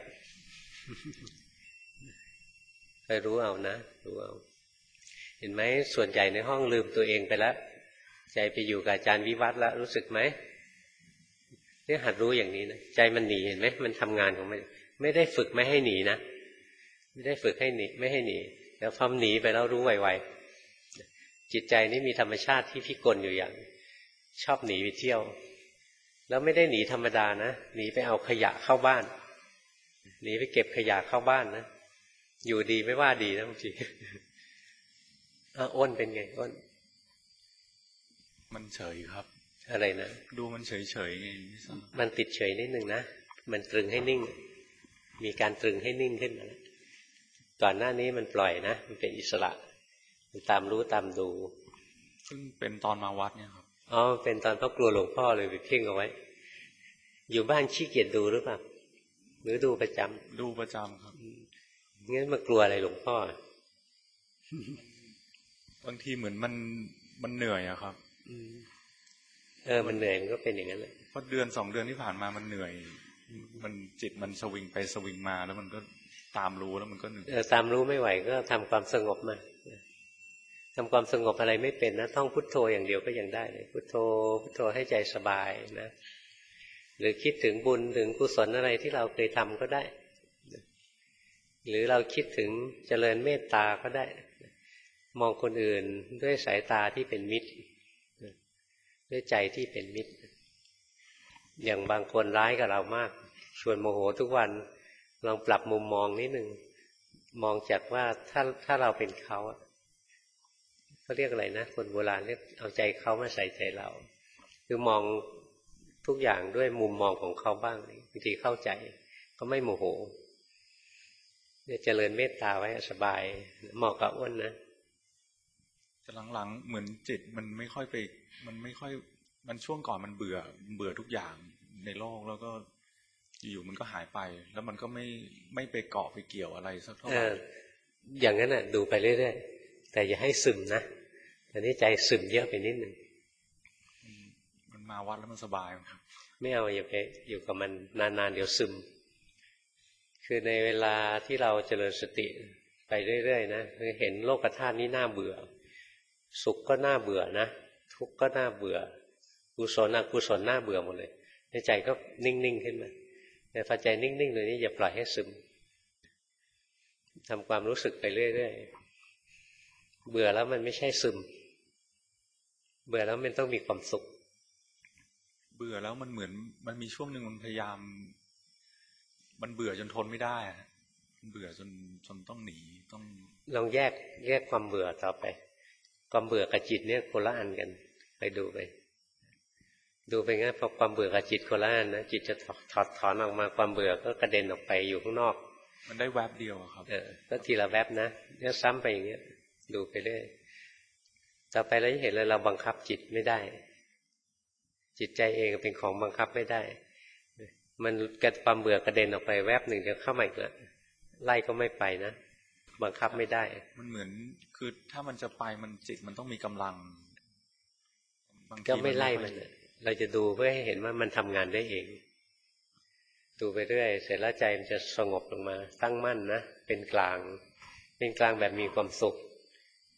ไปรู้เอานะรู้เอาเห็นไหมส่วนใหญ่ในห้องลืมตัวเองไปแล้วใจไปอยู่กับอาจารย์วิวัฒน์แล้วรู้สึกไหมนี่หัดรู้อย่างนี้นะใจมันหนีเห็นไหมมันทำงานของมันไม่ได้ฝึกไม่ให้หนีนะไม่ได้ฝึกให้หนีไม่ให้หนีแล้วพอหนีไปแล้วรู้ไวๆจิตใจนี่มีธรรมชาติที่พิกลอยู่อย่างชอบหนีไปเที่ยวแล้วไม่ได้หนีธรรมดานะหนีไปเอาขยะเข้าบ้านหนีไปเก็บขยะเข้าบ้านนะอยู่ดีไม่ว่าดีนะบางทีอ้าวอ้นเป็นไงอ้นมันเฉยครับอะไรนะดูมันเฉยเฉยมันติดเฉยนิดนึงนะมันตรึงให้นิ่งมีการตรึงให้นิ่งขึ้นมาก่อนหน้านี้มันปล่อยนะมันเป็นอิสระมันตามรู้ตามดูซึ่งเป็นตอนมาวัดเนี่ยครับอ๋อเป็นตอนพ่อกลัวหลวงพ่อเลยไปเพ่งเอาไว้อยู่บ้านขี้เกียจดูหรือเปล่าหรือดูประจำดูประจำครับงั้นมากลัวอะไรหลวงพ่อบางทีเหมือนมันมันเหนื่อยอะครับเออมันเหนื่อยมันก็เป็นอย่างนั้นแหละพอเดือนสองเดือนที่ผ่านมามันเหนื่อยมันจิตมันสวิงไปสวิงมาแล้วมันก็ตามรู้แล้วมันก็เหนื่อยเออตามรู้ไม่ไหวก็ทำความสงบมาทำความสงบอะไรไม่เป็นนะต้องพุทโธอย่างเดียวก็ยังได้เลยพุทโธพุทโธให้ใจสบายนะหรือคิดถึงบุญถึงกุศลอะไรที่เราเคยทำก็ได้หรือเราคิดถึงเจริญเมตตาก็ได้มองคนอื่นด้วยสายตาที่เป็นมิตรด้วยใจที่เป็นมิตรอย่างบางคนร้ายกับเรามากชวนโมโหทุกวันลองปรับมุมมองนิดนึงมองจากว่าถ้าถ้าเราเป็นเขาเขาเรียกอะไรนะคนโบราณเรียกเอาใจเขามาใส่ใจเราคือมองทุกอย่างด้วยมุมมองของเขาบ้างบางทีเข้าใจก็ไม่โมโหเนี่ยเจริญเมตตาไว้สบายเหมาะกับอ้วนนะแต่หลังๆเหมือนจิตมันไม่ค่อยไปมันไม่ค่อยมันช่วงก่อนมันเบื่อเบื่อทุกอย่างในโลกแล้วก็อยู่มันก็หายไปแล้วมันก็ไม่ไม่ไปเกาะไปเกี่ยวอะไรสักเท่าไหร่อย่างนั้นน่ะดูไปเรื่อยๆแต่อย่าให้ซึมนะตอนนี้ใจซึมเยอะไปนิดนึงมันมาวัดแล้วมันสบายครับไม่เอาอย่าไปอยู่กับมันนานๆเดี๋ยวซึมคือในเวลาที่เราเจริญสติไปเรื่อยๆนะเห็นโลกธาตุนี้น่าเบื่อสุขก็น่าเบื่อนะทุกข์ก็น่าเบื่อกุศลอกุศลน่าเบื่อหมดเลยในใจก็นิ่งๆขึ้นมาแต่พอใจนิ่งๆเลยนี่อย่าปล่อยให้ซึมทำความรู้สึกไปเรื่อยๆเบื่อแล้วมันไม่ใช่ซึมเบื่อแล้วมันต้องมีความสุขเบื่อแล้วมันเหมือนมันมีช่วงหนึ่งมันพยายามมันเบื่อจนทนไม่ได้มันเบื่อจนจนต้องหนีต้องลองแยกแยกความเบื่อต่อไปความเบื่อกับจิตเนี่ยคนละอันกันไปดูไปดูไปงั้นพอความเบื่อกับจิตคนละอันนะจิตจะถอดถอนออกมาความเบื่อก็กระเด็นออกไปอยู่ข้างนอกมันได้แวบเดียวครับเออก็ทีละแวบนะเนี่ยซ้ำไปอย่างเงี้ยดูไปเรื่อยต่อไปเราจะเห็นเลยเราบังคับจิตไม่ได้จิตใจเองเป็นของบังคับไม่ได้มันกระความเบื่อกระเด็นออกไปแวบหนึ่งเดี๋ยวเข้ามาอีกแล้วไล่ก็ไม่ไปนะบังคับไม่ได้มันเหมือนคือถ้ามันจะไปมันจิตมันต้องมีกำลังก็ไม่ไล่มันเราจะดูเพื่อให้เห็นว่ามันทำงานได้เองดูไปเรื่อยเสร็จแล้วใจมันจะสงบลงมาตั้งมั่นนะเป็นกลางเป็นกลางแบบมีความสุข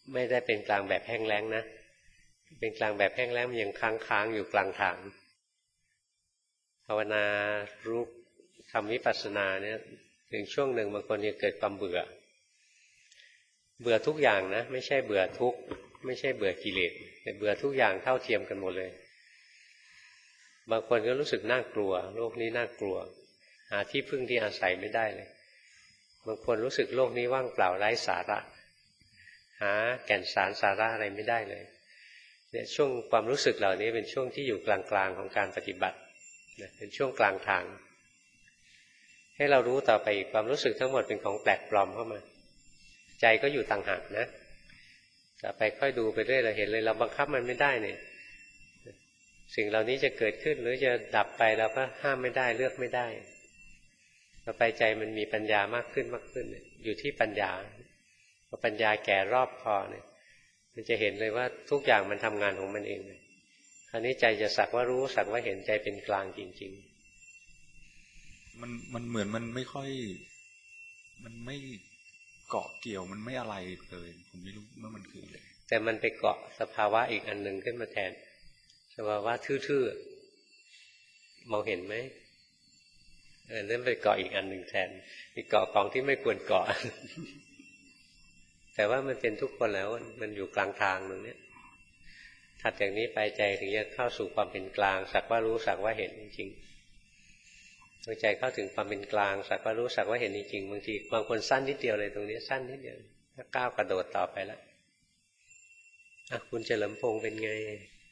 ไม่ได้เป็นกลางแบบแห้งแล้งนะเป็นกลางแบบแห้งแล้งมันยังค้างค้างอยู่กลางทางภาวนารู้ทำวิปัสสนาเนี่ยถึงช่วงหนึ่งบางคนจะเกิดความเบื่อเบื่อทุกอย่างนะไม่ใช่เบื่อทุกข์ไม่ใช่เบื่อกิเลสแต่เบื่อทุกอย่างเท่าเทียมกันหมดเลยบางคนก็รู้สึกน่ากลัวโลกนี้น่ากลัวหาที่พึ่งที่อาศัยไม่ได้เลยบางคนรู้สึกโลกนี้ว่างเปล่าไร้สาระหาแก่นสารสาระอะไรไม่ได้เลยเนี่ยช่วงความรู้สึกเหล่านี้เป็นช่วงที่อยู่กลางๆของการปฏิบัติเป็นช่วงกลางทางให้เรารู้ต่อไปอีกความรู้สึกทั้งหมดเป็นของแปลกปลอมเข้ามาใจก็อยู่ต่างหากนะต่อไปค่อยดูไปเรื่อยเราเห็นเลยเราบังคับมันไม่ได้เนี่ยสิ่งเหล่านี้จะเกิดขึ้นหรือจะดับไปเราก็ห้ามไม่ได้เลือกไม่ได้ต่อไปใจมันมีปัญญามากขึ้นมากขึ้นอยู่ที่ปัญญาพอปัญญาแก่รอบพอเนี่ยมันจะเห็นเลยว่าทุกอย่างมันทำงานของมันเองเลยคราวนี้ใจจะสักว่ารู้สักว่าเห็นใจเป็นกลางจริงๆมันมันเหมือนมันไม่ค่อยมันไม่เกาะเกี่ยวมันไม่อะไรเลยผมไม่รู้ว่ามันคืออะไรแต่มันไปเกาะสภาวะอีกอันหนึ่งขึ้นมาแทนสภาวะทื่อๆมองเห็นไหมเออนั่นไปเกาะอีกอันหนึ่งแทนไปเกาะกองที่ไม่ควรเกาะ แต่ว่ามันเป็นทุกคนแล้วมันอยู่กลางทางตรงนี้ถัดจากนี้ไปใจถึงจะเข้าสู่ความเป็นกลางสักว่ารู้สักว่าเห็นจริงๆพอใจเข้าถึงความเป็นกลางสักว่ารู้สักว่าเห็นจริงๆบางทีบางคนสั้นนิดเดียวเลยตรงนี้สั้นนิดเดียวถ้าก้าวกระโดดต่อไปแล้วอ่ะคุณเฉลิมพงษ์เป็นไง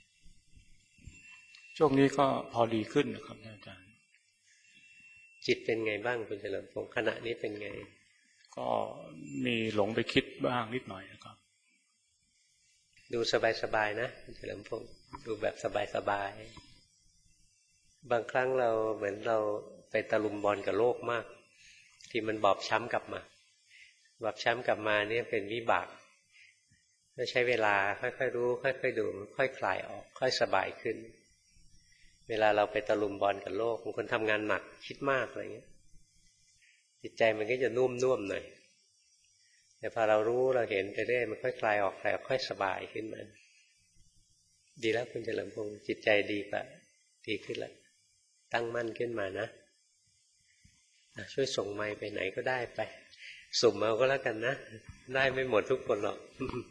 ช่วงนี้ก็พอดีขึ้นนะครับอาจารย์จิตเป็นไงบ้างคุณเฉลิมพงษ์ขณะนี้เป็นไงก็มีหลงไปคิดบ้างนิดหน่อยนะครับดูสบายๆนะคุณเฉลิมพงษ์ดูแบบสบายๆบางครั้งเราเหมือนเราไปตะลุมบอลกับโลกมากที่มันบอบช้ำกลับมาบอบช้ำกลับมาเนี่ยเป็นวิบากต้องใช้เวลาค่อยๆรู้ค่อยๆดูค่อยคลายออกค่อยสบายขึ้นเวลาเราไปตะลุมบอลกับโลกบางคนทำงานหนักคิดมากอะไรเงี้ยจิตใจมันก็จะนุ่มนุ่มหน่อยแต่พอเรารู้เราเห็นไปเรื่อยมันค่อยคลายออกคลายออกค่อยสบายขึ้นมาดีแล้วคุณเฉลิมพงษ์จิตใจดีกว่าดีขึ้นแล้วตั้งมั่นขึ้นมานะช่วยส่งไมค์ไปไหนก็ได้ไปสุ่มเอาก็แล้วกันนะได้ไม่หมดทุกคนหรอก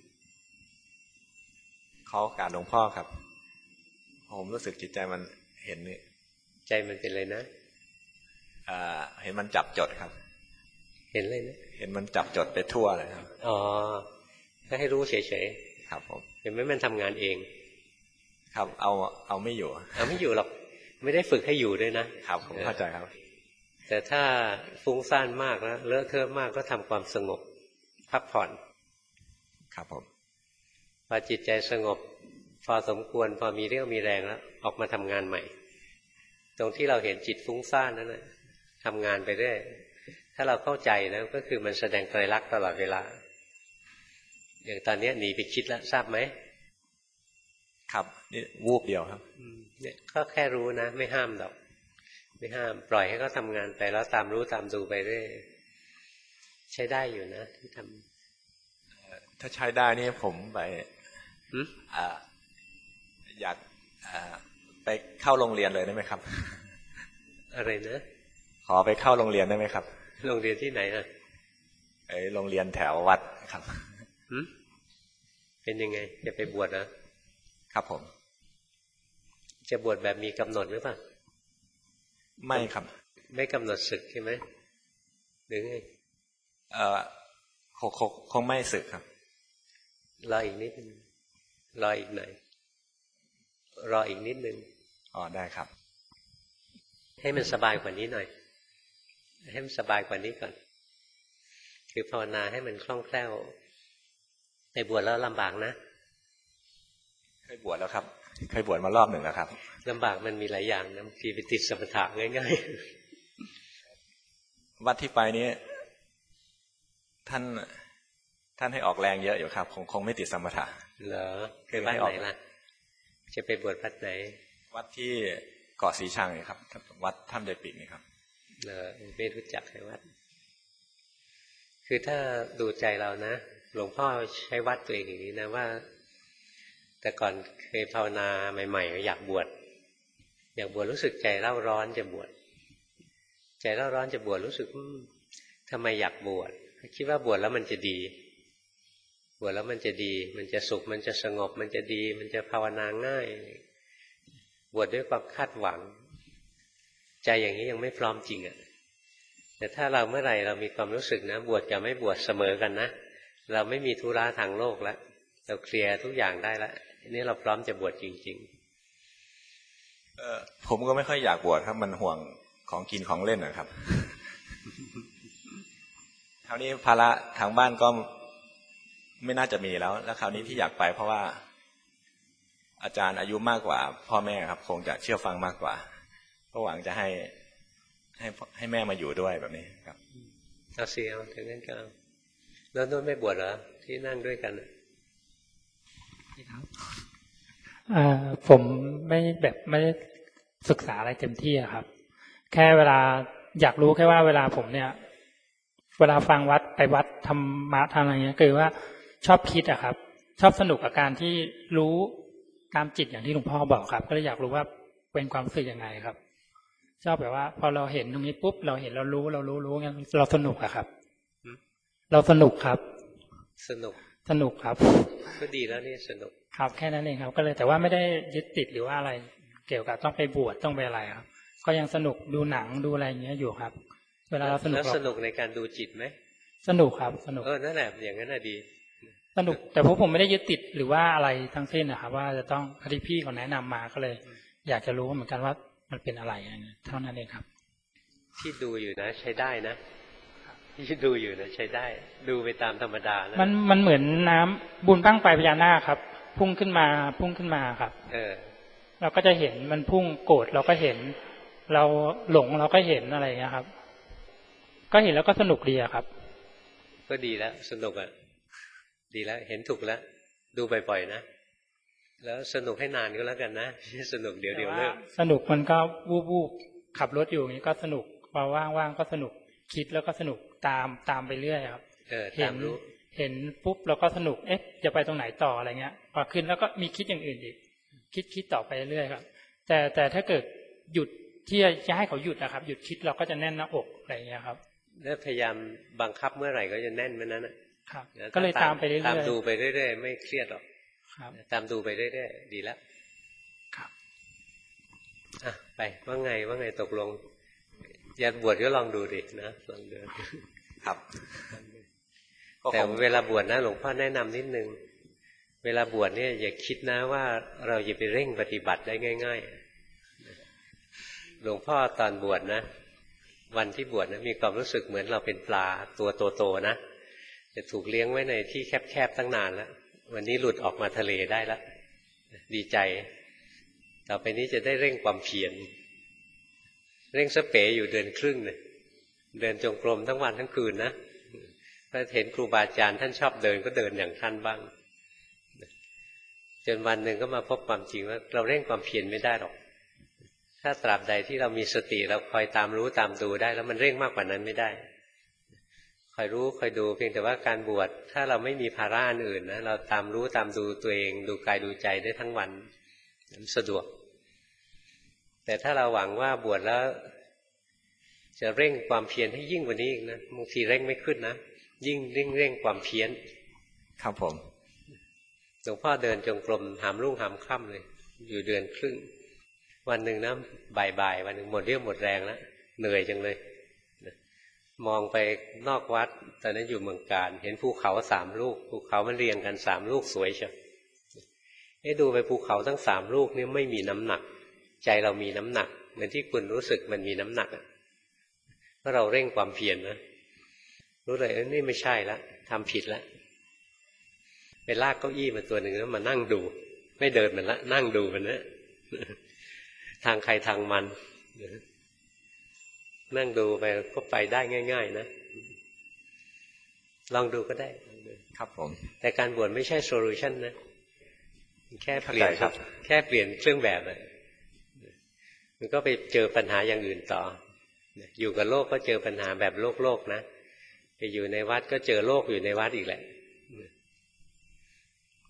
ขอโอกาสหลวงพ่อครับผมรู้สึกจิตใจมันเห็นนี่ใจมันเป็นอะไรนะอ่าเห็นมันจับจดครับเห็นเลยนะเห็นมันจับจดไปทั่วเลยครับอ๋อก็ให้รู้เฉยๆครับผมเห็นไหมมันทำงานเองครับเอาเอาไม่อยู่เอาไม่อยู่หรอกไม่ได้ฝึกให้อยู่ด้วยนะครับผมเข้าใจครับแต่ถ้าฟุ้งซ่านมากแล้วเลอะเทอะมากก็ทำความสงบพักผ่อนครับผมพอจิตใจสงบพอสมควรพอมีเรี่ยวมีแรงแล้วออกมาทำงานใหม่ตรงที่เราเห็นจิตฟุ้งซ่านนั่นแหละทำงานไปเรื่อยถ้าเราเข้าใจนะก็คือมันแสดงไตรลักษณ์ตลอดเวลาอย่างตอนนี้หนีไปคิดแล้วทราบไหมครับนี่วูบเดียวครับเนี่ยก็แค่รู้นะไม่ห้ามหรอกไม่ห้ามปล่อยให้เขาทำงานไปแล้วตามรู้ตามดูไปเรื่อยใช้ได้อยู่นะที่ทำถ้าใช้ได้นี่ผมไปอ่าอยากอ่าไปเข้าโรงเรียนเลยได้ไหมครับอะไรนะขอไปเข้าโรงเรียนได้ไหมครับโรงเรียนที่ไหนอ่ะไอโรงเรียนแถววัดครับเป็นยังไงจะไปบวชนะครับผมจะบวชแบบมีกำหนดหรือเปล่าไม่ครับไม่กำหนดศึกใช่ไหมหรือไงเอ่อคงคงคงไม่ศึกครับรออีกนิดนึงรออีกหน่อยรออีกนิดนึงอ๋อได้ครับให้มันสบายกว่านี้หน่อยให้มันสบายกว่านี้ก่อนคือภาวนาให้มันคล่องแคล่วไปบวชแล้วลำบากนะเคยบวชแล้วครับเคยบวชมารอบหนึ่งแล้วครับลำบากมันมีหลายอย่างนะบางทีไปติดสมถะง่ายๆวัดที่ไปนี้ท่านท่านให้ออกแรงเยอะอยู่ครับคงคงไม่ติดสมถะเหรอเคยวัดไหนล่ะจะไปบวชวัดไหนวัดที่เกาะสีชังนี่ครับวัดถ้ำใจปิกนี่ครับเหรอไม่รู้จักใครวัดคือถ้าดูใจเรานะหลวงพ่อใช้วัดตัวเองอย่างนี้นะว่าแต่ก่อนเคยภาวนาใหม่ๆอยากบวชอยากบวชรู้สึกใจเร่าร้อนจะบวชใจเร่าร้อนจะบวชรู้สึกทำไมอยากบวชคิดว่าบวชแล้วมันจะดีบวชแล้วมันจะดีมันจะสุขมันจะสงบมันจะดีมันจะภาวนาง่ายบวชด้วยความคาดหวังใจอย่างนี้ยังไม่พร้อมจริงอ่ะแต่ถ้าเราเมื่อไหร่เรามีความรู้สึกนะบวชกับไม่บวชเสมอกันนะเราไม่มีธุระทางโลกแล้วเราเคลียร์ทุกอย่างได้แล้วนี่เราพร้อมจะบวชจริงๆเออผมก็ไม่ค่อยอยากบวชครับมันห่วงของกินของเล่นนะครับ คราวนี้ภาระทางบ้านก็ไม่น่าจะมีแล้วแล้วคราวนี้ที่อยากไปเพราะว่าอาจารย์อายุมากกว่าพ่อแม่ครับคงจะเชื่อฟังมากกว่าก็หวังจะให้ให้ให้แม่มาอยู่ด้วยแบบนี้ครับเอาเสียเอาถึงนั้นก็เอาแล้วโน้นไม่บวชเหรอที่นั่งด้วยกันผมไม่แบบไม่ได้ศึกษาอะไรเต็มที่ครับแค่เวลาอยากรู้แค่ว่าเวลาผมเนี่ยเวลาฟังวัดไปวัดธรรมะทำอะไรเงี้ยคือว่าชอบคิดอะครับชอบสนุกกับการที่รู้ตามจิตอย่างที่หลวงพ่อบอกครับก็เลยอยากรู้ว่าเป็นความรู้สึกยังไงครับชอบแบบว่าพอเราเห็นตรงนี้ปุ๊บเราเห็นเรารู้เรารู้รู้งั้นเราสนุกอะครับเราสนุกครับสนุกสนุกครับก็ดีแล้วนี่สนุกครับแค่นั้นเองครับก็เลยแต่ว่าไม่ได้ยึดติดหรือว่าอะไรเกี่ยวกับต้องไปบวชต้องไปอะไรครับก็ยังสนุกดูหนังดูอะไรอย่างเงี้ยอยู่ครับเวลาเราสนุกแล้วสนุกในการดูจิตไหมสนุกครับสนุกเออนั่นแหละอย่างนั้นน่ะดีสนุกแต่พวกผมไม่ได้ยึดติดหรือว่าอะไรทั้งสิ้นนะครับว่าจะต้องพอดีพี่เขาแนะนำมาก็เลยอยากจะรู้เหมือนกันว่ามันเป็นอะไรเท่านั้นเองครับที่ดูอยู่นะใช้ได้นะที่ดูอยู่นะใช้ได้ดูไปตามธรรมดานะมันมันเหมือนน้ำบุญบั้งไฟพญานาคครับพุ่งขึ้นมาพุ่งขึ้นมาครับเออเราก็จะเห็นมันพุ่งโกรธเราก็เห็นเราหลงเราก็เห็นอะไรอย่างเงี้ยครับก็เห็นแล้วก็สนุกดีอะครับก็ดีแล้วสนุกอ่ะดีแล้วเห็นถูกแล้วดูบ่อยๆนะแล้วสนุกให้นานก็แล้วกันนะสนุกเดี๋ยวเดี๋ยวเลิกสนุกมันก็วูบวูบขับรถอยู่อย่างนี้ก็สนุกพอว่างๆก็สนุกคิดแล้วก็สนุกตามตามไปเรื่อยครับเออตามรู้เห็นปุ๊บเราก็สนุกเอ๊ะจะไปตรงไหนต่ออะไรเงี้ยพอขึ้นแล้วก็มีคิดอย่างอื่นอีกคิดคิดต่อไปเรื่อยครับแต่แต่ถ้าเกิดหยุดที่จะให้เขาหยุดนะครับหยุดคิดเราก็จะแน่นหน้าอกอะไรเงี้ยครับแล้วพยายามบังคับเมื่อไหร่ก็จะแน่นเมื่อนั้นครับก็เลยตามไปเรื่อยๆตามดูไปเรื่อยๆไม่เครียดหรอกครับตามดูไปเรื่อยๆดีแล้วครับอ่ะไปว่าไงว่าไงตกลงอยากบวชก็ลองดูดินะลองดูครับแต่เวลาบวชนะหลวงพ่อแนะนำนิดนึงเวลาบวชเนี่ยอย่าคิดนะว่าเราจะไปเร่งปฏิบัติได้ง่ายๆหลวงพ่อตอนบวชนะวันที่บวชนะมีความรู้สึกเหมือนเราเป็นปลาตัวโตๆนะจะถูกเลี้ยงไว้ในที่แคบๆตั้งนานแล้ววันนี้หลุดออกมาทะเลได้แล้วดีใจต่อไปนี้จะได้เร่งความเพียรเร่งสเปรอยู่เดือนครึ่งเลยเดินจงกรมทั้งวันทั้งคืนนะถ้าเห็นครูบาอาจารย์ท่านชอบเดินก็เดินอย่างท่านบ้างจนวันหนึ่งก็มาพบความจริงว่าเราเร่งความเพียรไม่ได้หรอกถ้าตราบใดที่เรามีสติเราคอยตามรู้ตามดูได้แล้วมันเร่งมากกว่านั้นไม่ได้คอยรู้คอยดูเพียงแต่ว่าการบวชถ้าเราไม่มีภาระอื่นนะเราตามรู้ตามดูตัวเองดูกายดูใจได้ทั้งวันสะดวกแต่ถ้าเราหวังว่าบวชแล้วจะเร่งความเพียรให้ยิ่งกว่านี้อีกนะบางทีเร่งไม่ขึ้นนะยิ่งเร่งเร่งความเพียรครับผมหลวงพ่อเดินจงกรมหามรุ่งหามค่ำเลยอยู่เดือนครึ่งวันหนึ่งนะบ่ายๆวันหนึ่งหมดเรี่ยวหมดแรงแล้วเหนื่อยจังเลยมองไปนอกวัดตอนนั้นอยู่เมืองการเห็นภูเขาสามลูกภูเขามันเรียงกันสามลูกสวยเชียวเอ๊ะดูไปภูเขาทั้งสามลูกนี่ไม่มีน้ำหนักใจเรามีน้ำหนักเหมือนที่คุณรู้สึกมันมีน้ำหนักอ่ะเพราะเราเร่งความเพียรนะรู้เลยเออนี่ไม่ใช่ละทำผิดละไปลากเก้าอี้มาตัวหนึ่งแล้วมานั่งดูไม่เดินมันละนั่งดูมันนะทางใครทางมันนั่งดูไปก็ไปได้ง่ายๆนะลองดูก็ได้ครับผมแต่การบวชไม่ใช่โซลูชันนะแค่เปลี่ยนครับแค่เปลี่ยนเครื่องแบบเลยมันก็ไปเจอปัญหาอย่างอื่นต่ออยู่กับโลกก็เจอปัญหาแบบโลกโลกนะไปอยู่ในวัดก็เจอโลกอยู่ในวัดอีกแหละ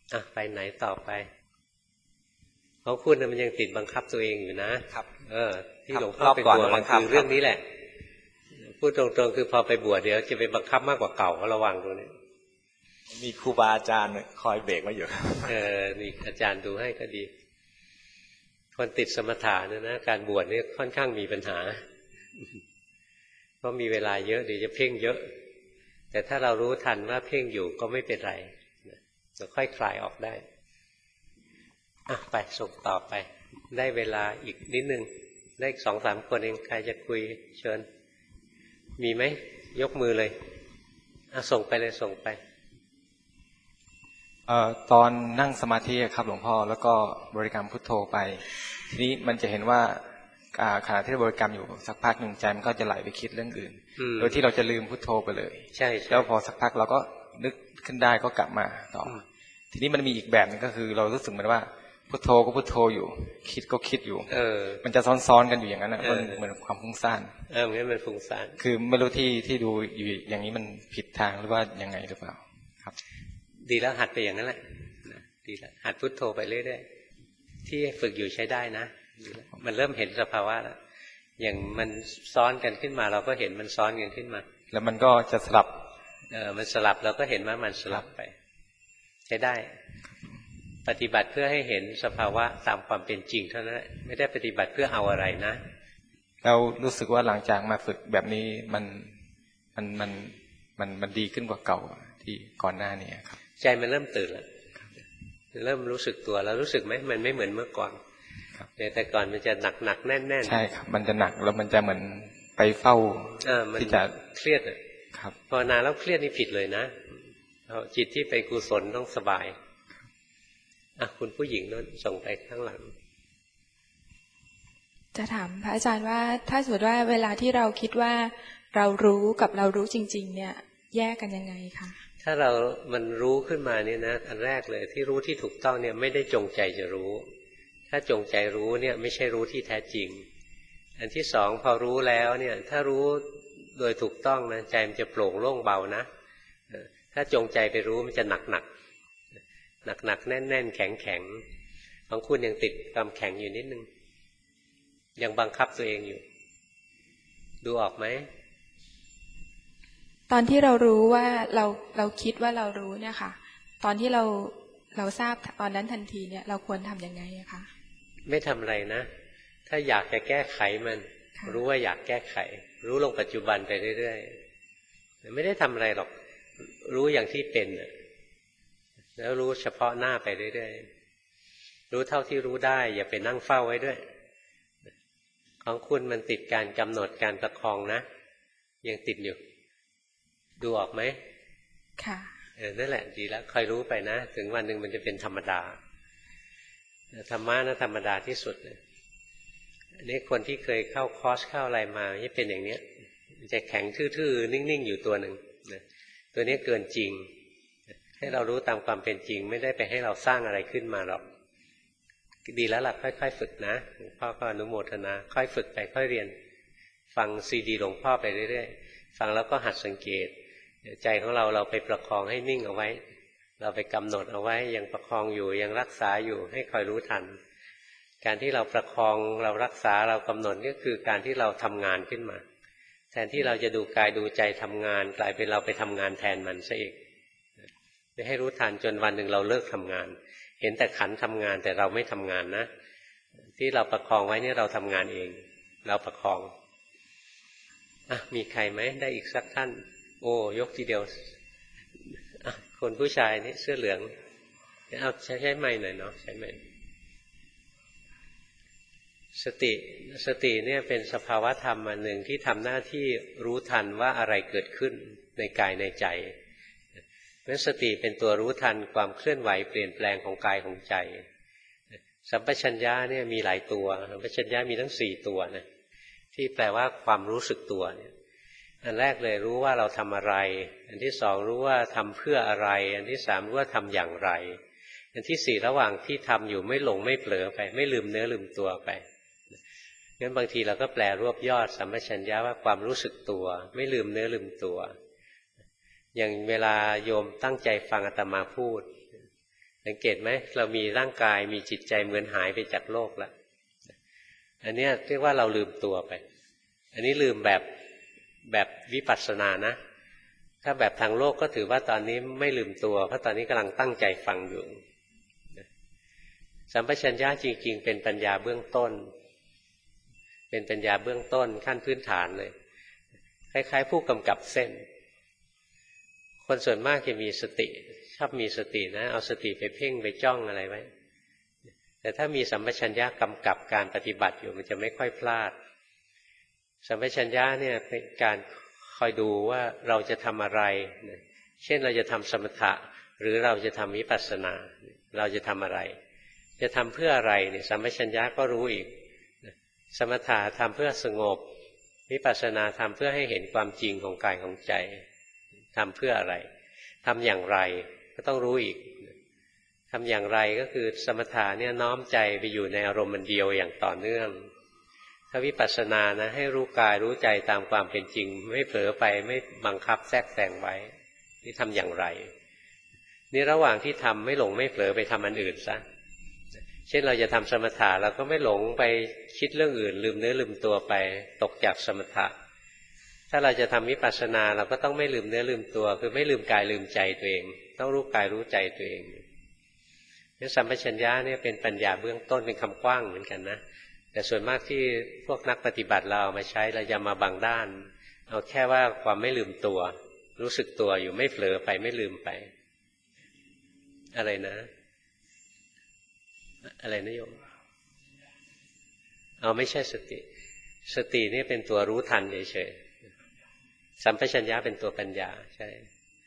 อ่ะไปไหนต่อไปของคุณน่ะมันยังติดบังคับตัวเองอยู่นะครับเออที่หลวงพ่อเป็นห่วงมันคือเรื่องนี้แหละพูดตรงๆคือพอไปบวชเดี๋ยวจะไปบังคับมากกว่าเก่าก็ระวังดูเนี่ยมีครูบาอาจารย์คอยเบรกไว้อยู่เออนี่อาจารย์ดูให้ก็ดีคนติดสมถะเนี่ยนะการบวชนี่ค่อนข้างมีปัญหาเพราะมีเวลาเยอะเดี๋ยวจะเพ่งเยอะแต่ถ้าเรารู้ทันว่าเพ่งอยู่ก็ไม่เป็นไรจะค่อยคลายออกได้อ่ะไปส่งต่อไปได้เวลาอีกนิดนึงได้อีกสองสามคนเองใครจะคุยเชิญมีไหมยกมือเลยอ่ะส่งไปเลยส่งไปเอ่อตอนนั่งสมาธิครับหลวงพ่อแล้วก็บริกรรมพุทโธไปทีนี้มันจะเห็นว่าขณะที่บริกรรมอยู่สักพักหนึ่งใจมันก็จะไหลไปคิดเรื่องอื่นโดยที่เราจะลืมพุทโธไปเลยใช่แล้วพอสักพักเราก็นึกขึ้นได้ก็กลับมาต่อทีนี้มันมีอีกแบบนึงก็คือเรารู้สึกเหมือนว่าพุทโธก็พุทโธอยู่คิดก็คิดอยู่เออมันจะซ้อนๆกันอยู่อย่างนั้นนะมันเหมือนความฟุ้งซ่านเอองั้นมันฟุ้งซ่านคือไม่รู้ที่ที่ดูอยู่อย่างนี้มันผิดทางหรือว่ายังไงหรือเปล่าครับดีแล้วหัดไปอย่างนั้นแหละดีแล้วหัดพุทโธไปเรื่อยๆที่ฝึกอยู่ใช้ได้นะมันเริ่มเห็นสภาวะแล้วอย่างมันซ้อนกันขึ้นมาเราก็เห็นมันซ้อนกันขึ้นมาแล้วมันก็จะสลับเออมันสลับเราก็เห็นว่ามันสลับไปใช้ได้ปฏิบัติเพื่อให้เห็นสภาวะตามความเป็นจริงเท่านั้นไม่ได้ปฏิบัติเพื่อเอาอะไรนะเรารู้สึกว่าหลังจากมาฝึกแบบนี้มันมันมันมันมันดีขึ้นกว่าเก่าที่ก่อนหน้านี้ครับใจมันเริ่มตื่นแล้วเริ่มรู้สึกตัวแล้วรู้สึกไหมมันไม่เหมือนเมื่อก่อนแต่ก่อนมันจะหนักหนักแน่นแน่นใช่ครับมันจะหนักแล้วมันจะเหมือนไปเฝ้าที่จะเครียดครับพอนานแล้วเครียดนี่ผิดเลยนะจิตที่ไปกุศลต้องสบายอ่ะคุณผู้หญิงนั้นส่งไปข้างหลังจะถามพระอาจารย์ว่าถ้าสมมติว่าเวลาที่เราคิดว่าเรารู้กับเรารู้จริงๆเนี่ยแยกกันยังไงคะถ้าเรามันรู้ขึ้นมาเนี่ยนะอันแรกเลยที่รู้ที่ถูกต้องเนี่ยไม่ได้จงใจจะรู้ถ้าจงใจรู้เนี่ยไม่ใช่รู้ที่แท้จริงอันที่สองพอรู้แล้วเนี่ยถ้ารู้โดยถูกต้องนะใจมันจะโปร่งโล่งเบานะถ้าจงใจไปรู้มันจะหนักหนักหนักหนักแน่นแน่นแข็งแข็งของคุณยังติดความแข็งอยู่นิดนึงยังบังคับตัวเองอยู่ดูออกไหมตอนที่เรารู้ว่าเราเราคิดว่าเรารู้เนี่ยค่ะตอนที่เราเราทราบตอนนั้นทันทีเนี่ยเราควรทำยังไงอะคะไม่ทำอะไรนะถ้าอยากจะแก้ไขมันรู้ว่าอยากแก้ไขรู้ลงปัจจุบันไปเรื่อยๆไม่ได้ทำอะไรหรอกรู้อย่างที่เป็นแล้วรู้เฉพาะหน้าไปเรื่อยๆรู้เท่าที่รู้ได้อย่าไปนั่งเฝ้าไว้ด้วยของคุณมันติดการกำหนดการประคองนะยังติดอยู่ดูออกไหมค่ะเออนั่นแหละดีแล้วคอยรู้ไปนะถึงวันหนึ่งมันจะเป็นธรรมดาธรรมะนะธรรมดาที่สุดเลยอันนี้คนที่เคยเข้าคอร์สเข้าอะไรมาที่เป็นอย่างเนี้ยมันจะแข็งทื่อๆนิ่งๆอยู่ตัวหนึ่งนะตัวนี้เกินจริงให้เรารู้ตามความเป็นจริงไม่ได้ไปให้เราสร้างอะไรขึ้นมาหรอกดีแล้วล่ะค่อยๆฝึกนะหลวงพ่อก็อนุโมทนาค่อยฝึกไปค่อยเรียนฟังซีดีหลวงพ่อไปเรื่อยๆฟังแล้วก็หัดสังเกตใจของเราเราไปประคองให้นิ่งเอาไว้เราไปกำหนดเอาไว้ยังประคองอยู่ยังรักษาอยู่ให้คอยรู้ทันการที่เราประคองเรารักษาเรากำหนดก็คือการที่เราทำงานขึ้นมาแทนที่เราจะดูกายดูใจทำงานกลายเป็นเราไปทำงานแทนมันซะเองไม่ให้รู้ทันจนวันหนึ่งเราเลิกทำงานเห็นแต่ขันทำงานแต่เราไม่ทำงานนะที่เราประคองไว้นี่เราทำงานเองเราประคองอ่ะมีใครไหมได้อีกสักท่านโอ้ยกทีเดียวอ่ะคนผู้ชายนี่เสื้อเหลืองเอาใช้ใช้ไม้หน่อยเนาะใช้ไม้สติสติเนี่ยเป็นสภาวะธรรมอันหนึ่งที่ทำหน้าที่รู้ทันว่าอะไรเกิดขึ้นในกายในใจเพราะสติเป็นตัวรู้ทันความเคลื่อนไหวเปลี่ยนแปลงของกายของใจสัมปชัญญะเนี่ยมีหลายตัวสัมปชัญญะมีทั้งสี่ตัวนะที่แปลว่าความรู้สึกตัวเนี่ยอันแรกเลยรู้ว่าเราทำอะไรอันที่สองรู้ว่าทำเพื่ออะไรอันที่สามรู้ว่าทำอย่างไรอันที่สี่ระหว่างที่ทำอยู่ไม่หลงไม่เผลอไปไม่ลืมเนื้อลืมตัวไปงั้นบางทีเราก็แปลรวบยอดสัมปชัญญะว่าความรู้สึกตัวไม่ลืมเนื้อลืมตัวอย่างเวลาโยมตั้งใจฟังอาตมาพูดสังเกตไหมเรามีร่างกายมีจิตใจเหมือนหายไปจากโลกแล้วอันนี้เรียกว่าเราลืมตัวไปอันนี้ลืมแบบแบบวิปัสสนานะถ้าแบบทางโลกก็ถือว่าตอนนี้ไม่ลืมตัวเพราะตอนนี้กำลังตั้งใจฟังอยู่สัมปชัญญะจริงๆเป็นปัญญาเบื้องต้นเป็นปัญญาเบื้องต้นขั้นพื้นฐานเลยคล้ายๆผู้กำกับเส้นคนส่วนมากจะมีสติชอบมีสตินะเอาสติไปเพ่งไปจ้องอะไรไว้แต่ถ้ามีสัมปชัญญะกำกับการปฏิบัติอยู่มันจะไม่ค่อยพลาดสัมปชัญญะเนี่ยเป็นการคอยดูว่าเราจะทำอะไรเช่นเราจะทำสมถะหรือเราจะทำวิปัสสนาเราจะทำอะไรจะทำเพื่ออะไรเนี่ยสัมปชัญญะก็รู้อีกสมถะทำเพื่อสงบวิปัสสนาทำเพื่อให้เห็นความจริงของกายของใจทำเพื่ออะไรทำอย่างไรก็ต้องรู้อีกทำอย่างไรก็คือสมถะเนี่ยน้อมใจไปอยู่ในอารมณ์มันเดียวอย่างต่อเนื่องถ้าวิปัสสนานะให้รู้กายรู้ใจตามความเป็นจริงไม่เผลอไปไม่บังคับแทรกแซงไว้นี่ทำอย่างไรนี่ระหว่างที่ทำไม่หลงไม่เผลอไปทำอันอื่นซะเช่นเราจะทำสมถะเราก็ไม่หลงไปคิดเรื่องอื่นลืมเนื้อลืมตัวไปตกจากสมถะถ้าเราจะทำวิปัสสนาเราก็ต้องไม่ลืมเนื้อลืมตัวคือไม่ลืมกายลืมใจตัวเองต้องรู้กายรู้ใจตัวเองนี่สัมปชัญญะเนี่ยเป็นปัญญาเบื้องต้นเป็นคำกว้างเหมือนกันนะแต่ส่วนมากที่พวกนักปฏิบัติเราเอามาใช้เราจะมาบางด้านเอาแค่ว่าความไม่ลืมตัวรู้สึกตัวอยู่ไม่เผลอไปไม่ลืมไปอะไรนะอะไรนะโยมเอาไม่ใช่สติสตินี่เป็นตัวรู้ทันเฉยๆสัมปชัญญะเป็นตัวปัญญาใช่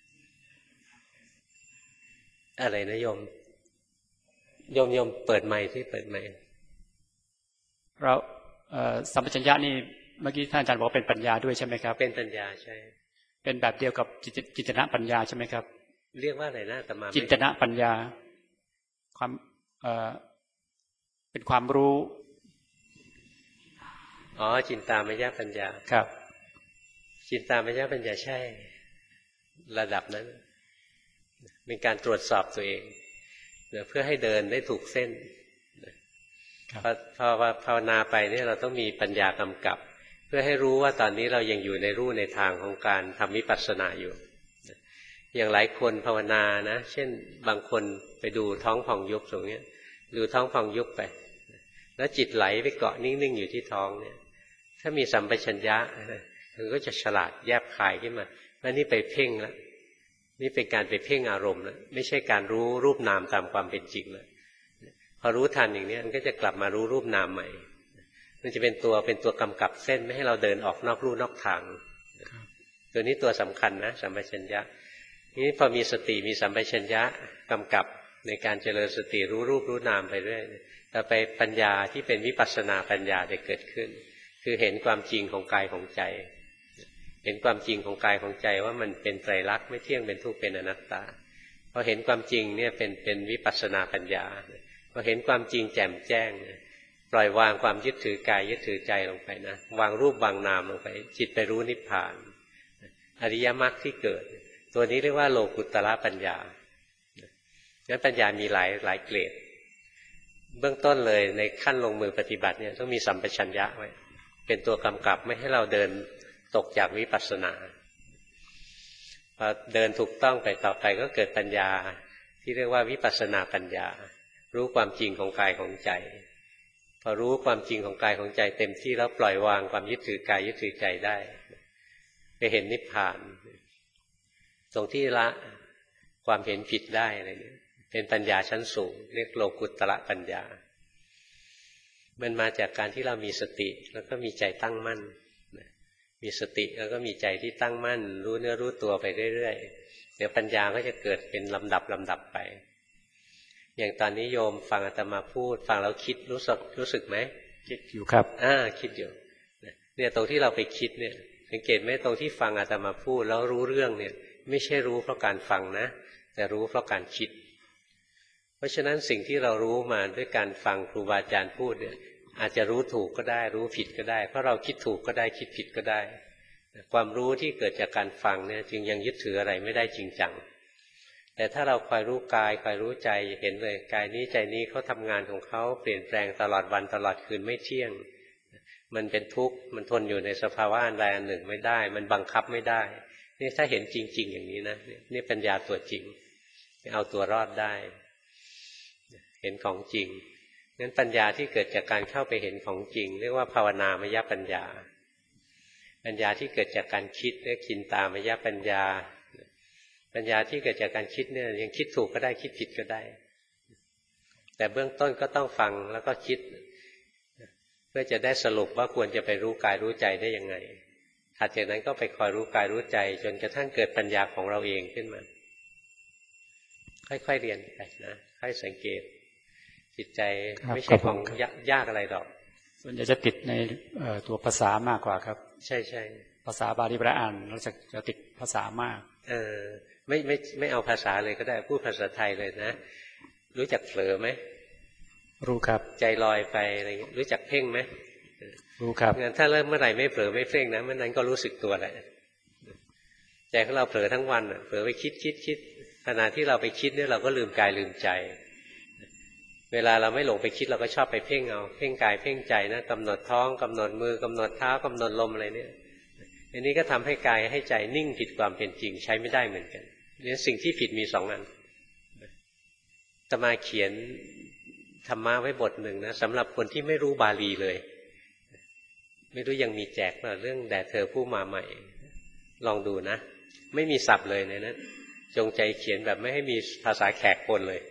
อะไรนะโยมโยมโยมเปิดไมค์ที่เปิดไมค์เราสัมปชัญญะนี่เมื่อกี้ท่านอาจารย์บอกว่าเป็นปัญญาด้วยใช่ไหมครับเป็นปัญญาใช่เป็นแบบเดียวกับจิตตนะปัญญาใช่ไหมครับเรียกว่าอะไรนะอาตมาจิตตนะปัญญาความเอ่อเป็นความรู้อ๋อจินตามยปัญญาครับจินตามยปัญญาใช่ระดับนั้นเป็นการตรวจสอบตัวเองเพื่อให้เดินได้ถูกเส้นพอพอภาวนาไปเนี่ยเราต้องมีปัญญากำกับเพื่อให้รู้ว่าตอนนี้เรายังอยู่ในรูในทางของการทำวิปัสสนาอยู่อย่างหลายคนภาวนานะเช่นบางคนไปดูท้องพองยุบตรงนี้ดูท้องพองยุบไปแล้วจิตไหลไปเกาะนิ่งๆอยู่ที่ท้องเนี่ยถ้ามีสัมปชัญญะมันก็จะฉลาดแยบคายขึ้นมาแล้วนี่ไปเพ่งแล้วนี่เป็นการไปเพ่งอารมณ์แล้วไม่ใช่การรู้รูปนามตามความเป็นจริงแล้วพอรู้ทันอย่างนี้มันก็จะกลับมารู้รูปนามใหม่มันจะเป็นตัวเป็นตัวกำกับเส้นไม่ให้เราเดินออกนอกลู่นอกทางตัวนี้ตัวสำคัญนะสัมปชัญญะนี่พอมีสติมีสัมปชัญญะกำกับในการเจริญสติรู้รูปรู้นามไปเรื่อยต่อไปปัญญาที่เป็นวิปัสสนาปัญญาจะเกิดขึ้นคือเห็นความจริงของกายของใจเห็นความจริงของกายของใจว่ามันเป็นไตรลักษณ์ไม่เที่ยงเป็นทุกข์เป็นอนัตตาพอเห็นความจริงเนี่ยเป็นเป็นวิปัสสนาปัญญาพอเห็นความจริงแจ่มแจ้งปล่อยวางความยึดถือกายยึดถือใจลงไปนะวางรูปวางนามลงไปจิตไปรู้นิพพานอริยมรรคที่เกิดตัวนี้เรียกว่าโลกุตตระปัญญางั้นปัญญามีหลายหลายเกรดเบื้องต้นเลยในขั้นลงมือปฏิบัติเนี่ยต้องมีสัมปชัญญะไว้เป็นตัวกำกับไม่ให้เราเดินตกจากวิปัสสนาพอเดินถูกต้องไปต่อไปก็เกิดปัญญาที่เรียกว่าวิปัสสนาปัญญารู้ความจริงของกายของใจพอรู้ความจริงของกายของใจเต็มที่แล้วปล่อยวางความยึดถือกายยึดถือใจได้ไปเห็นนิพพานตรงที่ละความเห็นผิดได้อะไรเนี่ยเป็นปัญญาชั้นสูงเรียกโลกุตตระปัญญามันมาจากการที่เรามีสติแล้วก็มีใจตั้งมั่นมีสติแล้วก็มีใจที่ตั้งมั่นรู้เนื้อรู้ตัวไปเรื่อยๆเดี๋ยวปัญญาก็จะเกิดเป็นลำดับลำดับไปอย่างตอนนี้โยมฟังอาตมาพูดฟังแล้วคิดรู้สึกรู้สึกไหมคิดอยู่ครับอ่าคิดอยู่เนี่ยตรงที่เราไปคิดเนี่ยสังเกตไหมตรงที่ฟังอาตมาพูดแล้วรู้เรื่องเนี่ยไม่ใช่รู้เพราะการฟังนะแต่รู้เพราะการคิดเพราะฉะนั้นสิ่งที่เรารู้มาด้วยการฟังครูบาอาจารย์พูดเนี่ยอาจจะรู้ถูกก็ได้รู้ผิดก็ได้เพราะเราคิดถูกก็ได้คิดผิดก็ได้ความรู้ที่เกิดจากการฟังเนี่ยจึงยังยึดถืออะไรไม่ได้จริงจังแต่ถ้าเราคอยรู้กายคอยรู้ใจเห็นเลยกายนี้ใจนี้เขาทำงานของเขาเปลี่ยนแปลงตลอดวันตลอดคืนไม่เที่ยงมันเป็นทุกข์มันทนอยู่ในสภาวะอันใดอันหนึ่งไม่ได้มันบังคับไม่ได้นี่ถ้าเห็นจริงๆอย่างนี้นะนี่ปัญญาตัวจริงเอาตัวรอดได้เห็นของจริงงั้นปัญญาที่เกิดจากการเข้าไปเห็นของจริงเรียกว่าภาวนามยปัญญาปัญญาที่เกิดจากการคิดเรียกจินตามยปัญญาปัญญาที่เกิดจากการคิดเนี่ยยังคิดถูกก็ได้คิดผิดก็ได้แต่เบื้องต้นก็ต้องฟังแล้วก็คิดเพื่อจะได้สรุปว่าควรจะไปรู้กายรู้ใจได้ยังไงถัดจากนั้นก็ไปคอยรู้กายรู้ใจจนกระทั่งเกิดปัญญาของเราเองขึ้นมาค่อยๆเรียนไปนะค่อยสังเกตจิตใจไม่ใช่ของยากอะไรหรอกส่วนใหญ่จะติดในตัวภาษามากกว่าครับใช่ใช่ภาษาบาลีแปลอ่านเราจะจะติดภาษามากเออไม่ไม่ไม่เอาภาษาเลยก็ได้พูดภาษาไทยเลยนะรู้จักเผลอไหมรู้ครับใจลอยไปอะไรเงี้ยรู้จักเพ่งไหมรู้ครับงั้นถ้าเริ่มเมื่อไหร่ไม่เผลอไม่เพ่งนะเมื่อนั้นก็รู้สึกตัวแหละใจของเราเผลอทั้งวันเผลอไปคิดคิดคิดขณะที่เราไปคิดเนี่ยเราก็ลืมกายลืมใจเวลาเราไม่หลงไปคิดเราก็ชอบไปเพ่งเอาเพ่งกายเพ่งใจนะกำหนดท้องกำหนดมือกำหนดเท้ากำหนดลมอะไรเนี่ยอันนี้ก็ทำให้กายให้ใจนิ่งผิดความเป็นจริงใช้ไม่ได้เหมือนกันเนี่ยสิ่งที่ผิดมีสองอันอาตมาเขียนธรรมะไว้บทหนึ่งนะสำหรับคนที่ไม่รู้บาลีเลยไม่รู้ยังมีแจกเรื่องแด่เธอผู้มาใหม่ลองดูนะไม่มีศัพท์เลยในนั้นจงใจเขียนแบบไม่ให้มีภาษาแขกปนเลย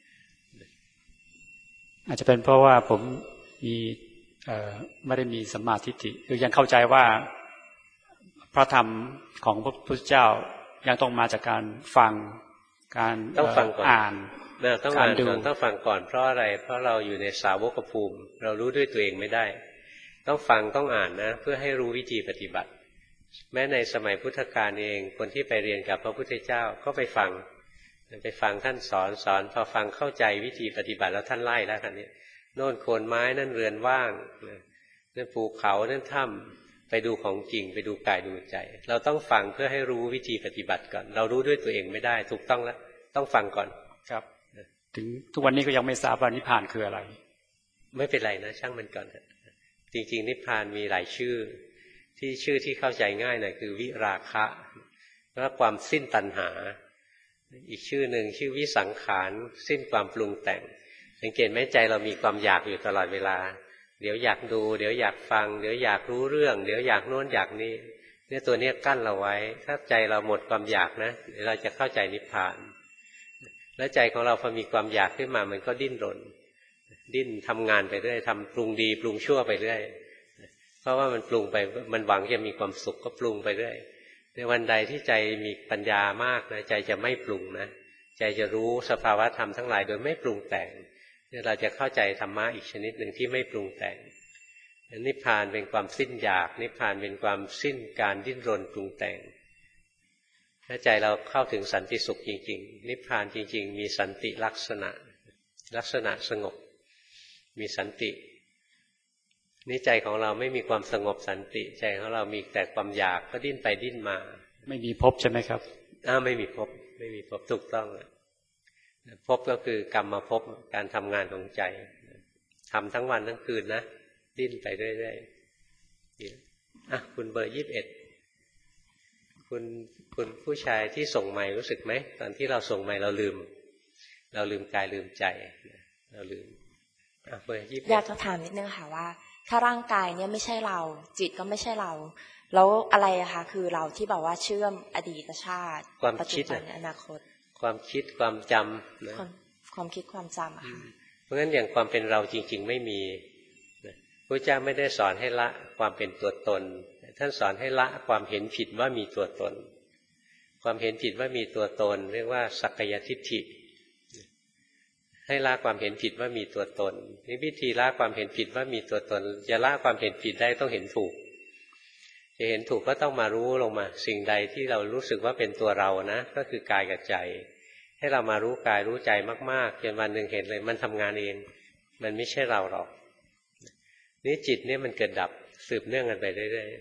อาจจะเป็นเพราะว่าผมมีไม่ได้มีสัมมาทิฏฐิคือยังเข้าใจว่าพระธรรมของพระพุทธเจ้ายังต้องมาจากการฟังการต้องฟังก่อนอ่านต้องอ่านก่อนต้องฟังก่อนเพราะอะไรเพราะเราอยู่ในสาวกภูมิเรารู้ด้วยตัวเองไม่ได้ต้องฟังต้องอ่านนะเพื่อให้รู้วิธีปฏิบัติแม้ในสมัยพุทธกาลเองคนที่ไปเรียนกับพระพุทธเจ้าก็ไปฟังไปฟังท่านสอนสอนพอฟังเข้าใจวิธีปฏิบัติแล้วท่านไล่แล้วท่านนี้โน่นโคนไม้นั่นเรือนว่างนั่นภูเขานั่นถ้ำไปดูของจริงไปดูกายดูใจเราต้องฟังเพื่อให้รู้วิธีปฏิบัติก่อนเรารู้ด้วยตัวเองไม่ได้ถูกต้องแล้วต้องฟังก่อนครับถึงทุกวันนี้ก็ยังไม่ทราบว่านิพพานคืออะไรไม่เป็นไรนะช่างมันก่อนจริงๆนิพพานมีหลายชื่อที่ชื่อที่เข้าใจง่ายหน่อยคือวิราคะและความสิ้นตัณหาอีกชื่อหนึ่งชื่อวิสังขารสิ้นความปรุงแต่งสังเกตไหมใจเรามีความอยากอยู่ตลอดเวลาเดี๋ยวอยากดูเดี๋ยวอยากฟังเดี๋ยวอยากรู้เรื่องเดี๋ยวอยากโน้นอยากนี้เนี่ยตัวนี้กั้นเราไว้ถ้าใจเราหมดความอยากนะเราจะเข้าใจนิพพานแล้วใจของเราพอมีความอยากขึ้นมามันก็ดิ้นรนดิ้นทำงานไปเรื่อยทำปรุงดีปรุงชั่วไปเรื่อยเพราะว่ามันปรุงไปมันหวังจะมีความสุขก็ปรุงไปเรื่อยในวันใดที่ใจมีปัญญามากนะใจจะไม่ปรุงนะใจจะรู้สภาวะธรรมทั้งหลายโดยไม่ปรุงแต่งเนี่ยเราจะเข้าใจธรรมะอีกชนิดหนึ่งที่ไม่ปรุงแต่งนิพพานเป็นความสิ้นอยากนิพพานเป็นความสิ้นการดิ้นรนปรุงแต่งถ้าใจเราเข้าถึงสันติสุขจริงๆนิพพานจริงๆมีสันติลักษณะลักษณะสงบมีสันตินี่ใจของเราไม่มีความสงบสันติใจของเรามีแต่ความอยากก็ดิ้นไปดิ้นมาไม่มีภพใช่ไหมครับอ้าวไม่มีภพไม่มีภพถูกต้องภพก็คือกรรมภพการทำงานของใจทำทั้งวันทั้งคืนนะดิ้นไปเรื่อยๆอ่ะคุณเบอร์ยี่สิบเอ็ดคุณคุณผู้ชายที่ส่งไมล์รู้สึกไหมตอนที่เราส่งไมล์เราลืมเราลืมกายลืมใจเราลืมอ่ะเบอร์ยี่สิบเอ็ดอยากจะถามนิดนึงค่ะว่าถ้าร่างกายเนี่ยไม่ใช่เราจิตก็ไม่ใช่เราแล้วอะไรอะคะคือเราที่บอกว่าเชื่อมอดีตชาติปัจจุบันอนาคตความคิดความจำนะความคิดความจำอะค่ะเพราะงั้นอย่างความเป็นเราจริงๆไม่มีพระเจ้าไม่ได้สอนให้ละความเป็นตัวตนท่านสอนให้ละความเห็นผิดว่ามีตัวตนความเห็นผิดว่ามีตัวตนเรียกว่าสักกายทิฏฐิให้ละความเห็นผิดว่ามีตัวตนนี่วิธีละความเห็นผิดว่ามีตัวตนจะละความเห็นผิดได้ต้องเห็นถูกจะเห็นถูกก็ต้องมารู้ลงมาสิ่งใดที่เรารู้สึกว่าเป็นตัวเรานะก็คือกายกับใจให้เรามารู้กายรู้ใจมากๆจนวันหนึ่งเห็นเลยมันทำงานเองมันไม่ใช่เราหรอกนี่จิตเนี่ยมันเกิดดับสืบเนื่องกันไปเรื่อย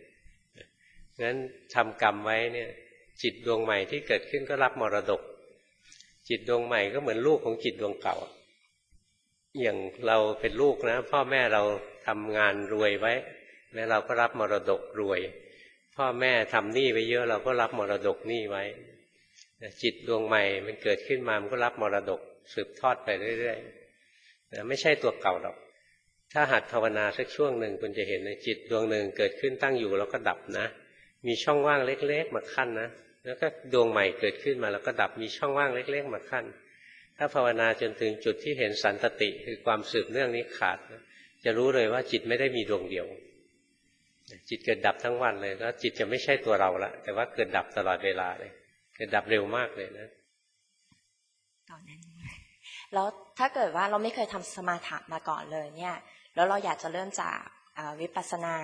ๆงั้นทำกรรมไว้เนี่ยจิตดวงใหม่ที่เกิดขึ้นก็รับมรดกจิตดวงใหม่ก็เหมือนลูกของจิตดวงเก่าอย่างเราเป็นลูกนะพ่อแม่เราทำงานรวยไว้แล้วเราก็รับมรดกรวยพ่อแม่ทำหนี้ไว้เยอะเราก็รับมรดกหนี้ไว้จิตดวงใหม่มันเกิดขึ้นมามันก็รับมรดกสืบทอดไปเรื่อยๆไม่ใช่ตัวเก่าหรอกถ้าหัดภาวนาสักช่วงหนึ่งคุณจะเห็นในจิตดวงหนึ่งเกิดขึ้นตั้งอยู่แล้วก็ดับนะมีช่องว่างเล็กๆมาขั้นนะแล้วก็ดวงใหม่เกิดขึ้นมาแล้วก็ดับมีช่องว่างเล็กๆมาขั้นถ้าภาวนาจนถึงจุดที่เห็นสันตติคือความสืบเนื่องนี้ขาดนะจะรู้เลยว่าจิตไม่ได้มีดวงเดียวจิตเกิดดับทั้งวันเลยแล้วจิตจะไม่ใช่ตัวเราละแต่ว่าเกิดดับตลอดเวลาเลยเกิดดับเร็วมากเลยนะตอนนั้นแล้วถ้าเกิดว่าเราไม่เคยทำสมาธิมาก่อนเลยเนี่ยแล้วเราอยากจะเริ่มจากวิปัสสนา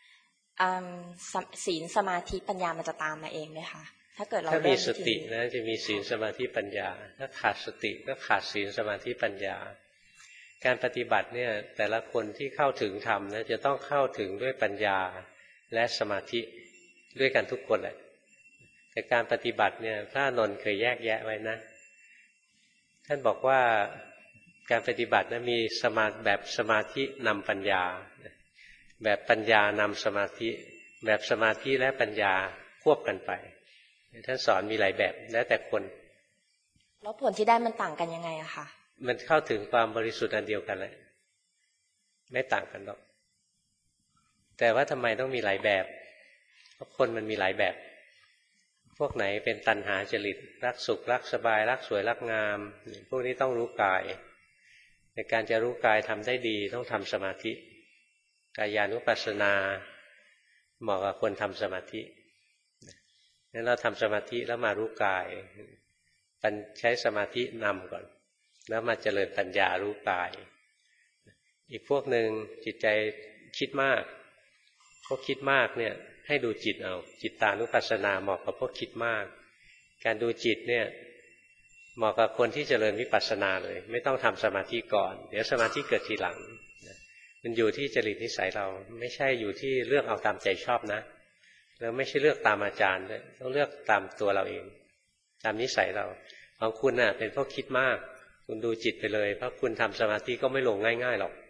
ศีลสมาธิปัญญามันจะตามมาเองไหมคะถ้าเกิดเราถ้ามีสตินะจะมีศีลสมาธิปัญญาถ้าขาดสติก็ขาดศีลสมาธิปัญญาการปฏิบัติเนี่ยแต่ละคนที่เข้าถึงธรรมนะจะต้องเข้าถึงด้วยปัญญาและสมาธิด้วยกันทุกคนแหละแต่การปฏิบัติเนี่ยพระอานนท์เคยแยกแยะไว้นะท่านบอกว่าการปฏิบัตินะมีสมาแบบสมาธินำปัญญาแบบปัญญานำสมาธิแบบสมาธิและปัญญาควบกันไปท่านสอนมีหลายแบบแล้วแต่คนแล้วผลที่ได้มันต่างกันยังไงอะคะมันเข้าถึงความบริสุทธิ์อันเดียวกันแหละไม่ต่างกันหรอกแต่ว่าทำไมต้องมีหลายแบบเพราะคนมันมีหลายแบบพวกไหนเป็นตัณหาจริตรักสุขรักสบายรักสวยรักงามพวกนี้ต้องรู้กายในการจะรู้กายทำได้ดีต้องทำสมาธิกายานุปัสสนาเหมาะกับคนทำสมาธิงั้นเราทำสมาธิแล้วมารู้กายใช้สมาธินำก่อนแล้วมาเจริญปัญญารู้กายอีกพวกหนึ่งจิตใจคิดมากพวกคิดมากเนี่ยให้ดูจิตเอาจิตตานุปัสสนาเหมาะกับพวกคิดมากการดูจิตเนี่ยเหมาะกับคนที่เจริญวิปัสสนาเลยไม่ต้องทำสมาธิก่อนเดี๋ยวสมาธิเกิดทีหลังมันอยู่ที่จริตนิสัยเราไม่ใช่อยู่ที่เลือกเอาตามใจชอบนะแล้วไม่ใช่เลือกตามอาจารย์ด้วยต้องเลือกตามตัวเราเองตามนิสัยเราของคุณน่ะเป็นพวกคิดมากคุณดูจิตไปเลยเพราะคุณทำสมาธิก็ไม่ลงง่ายๆหรอก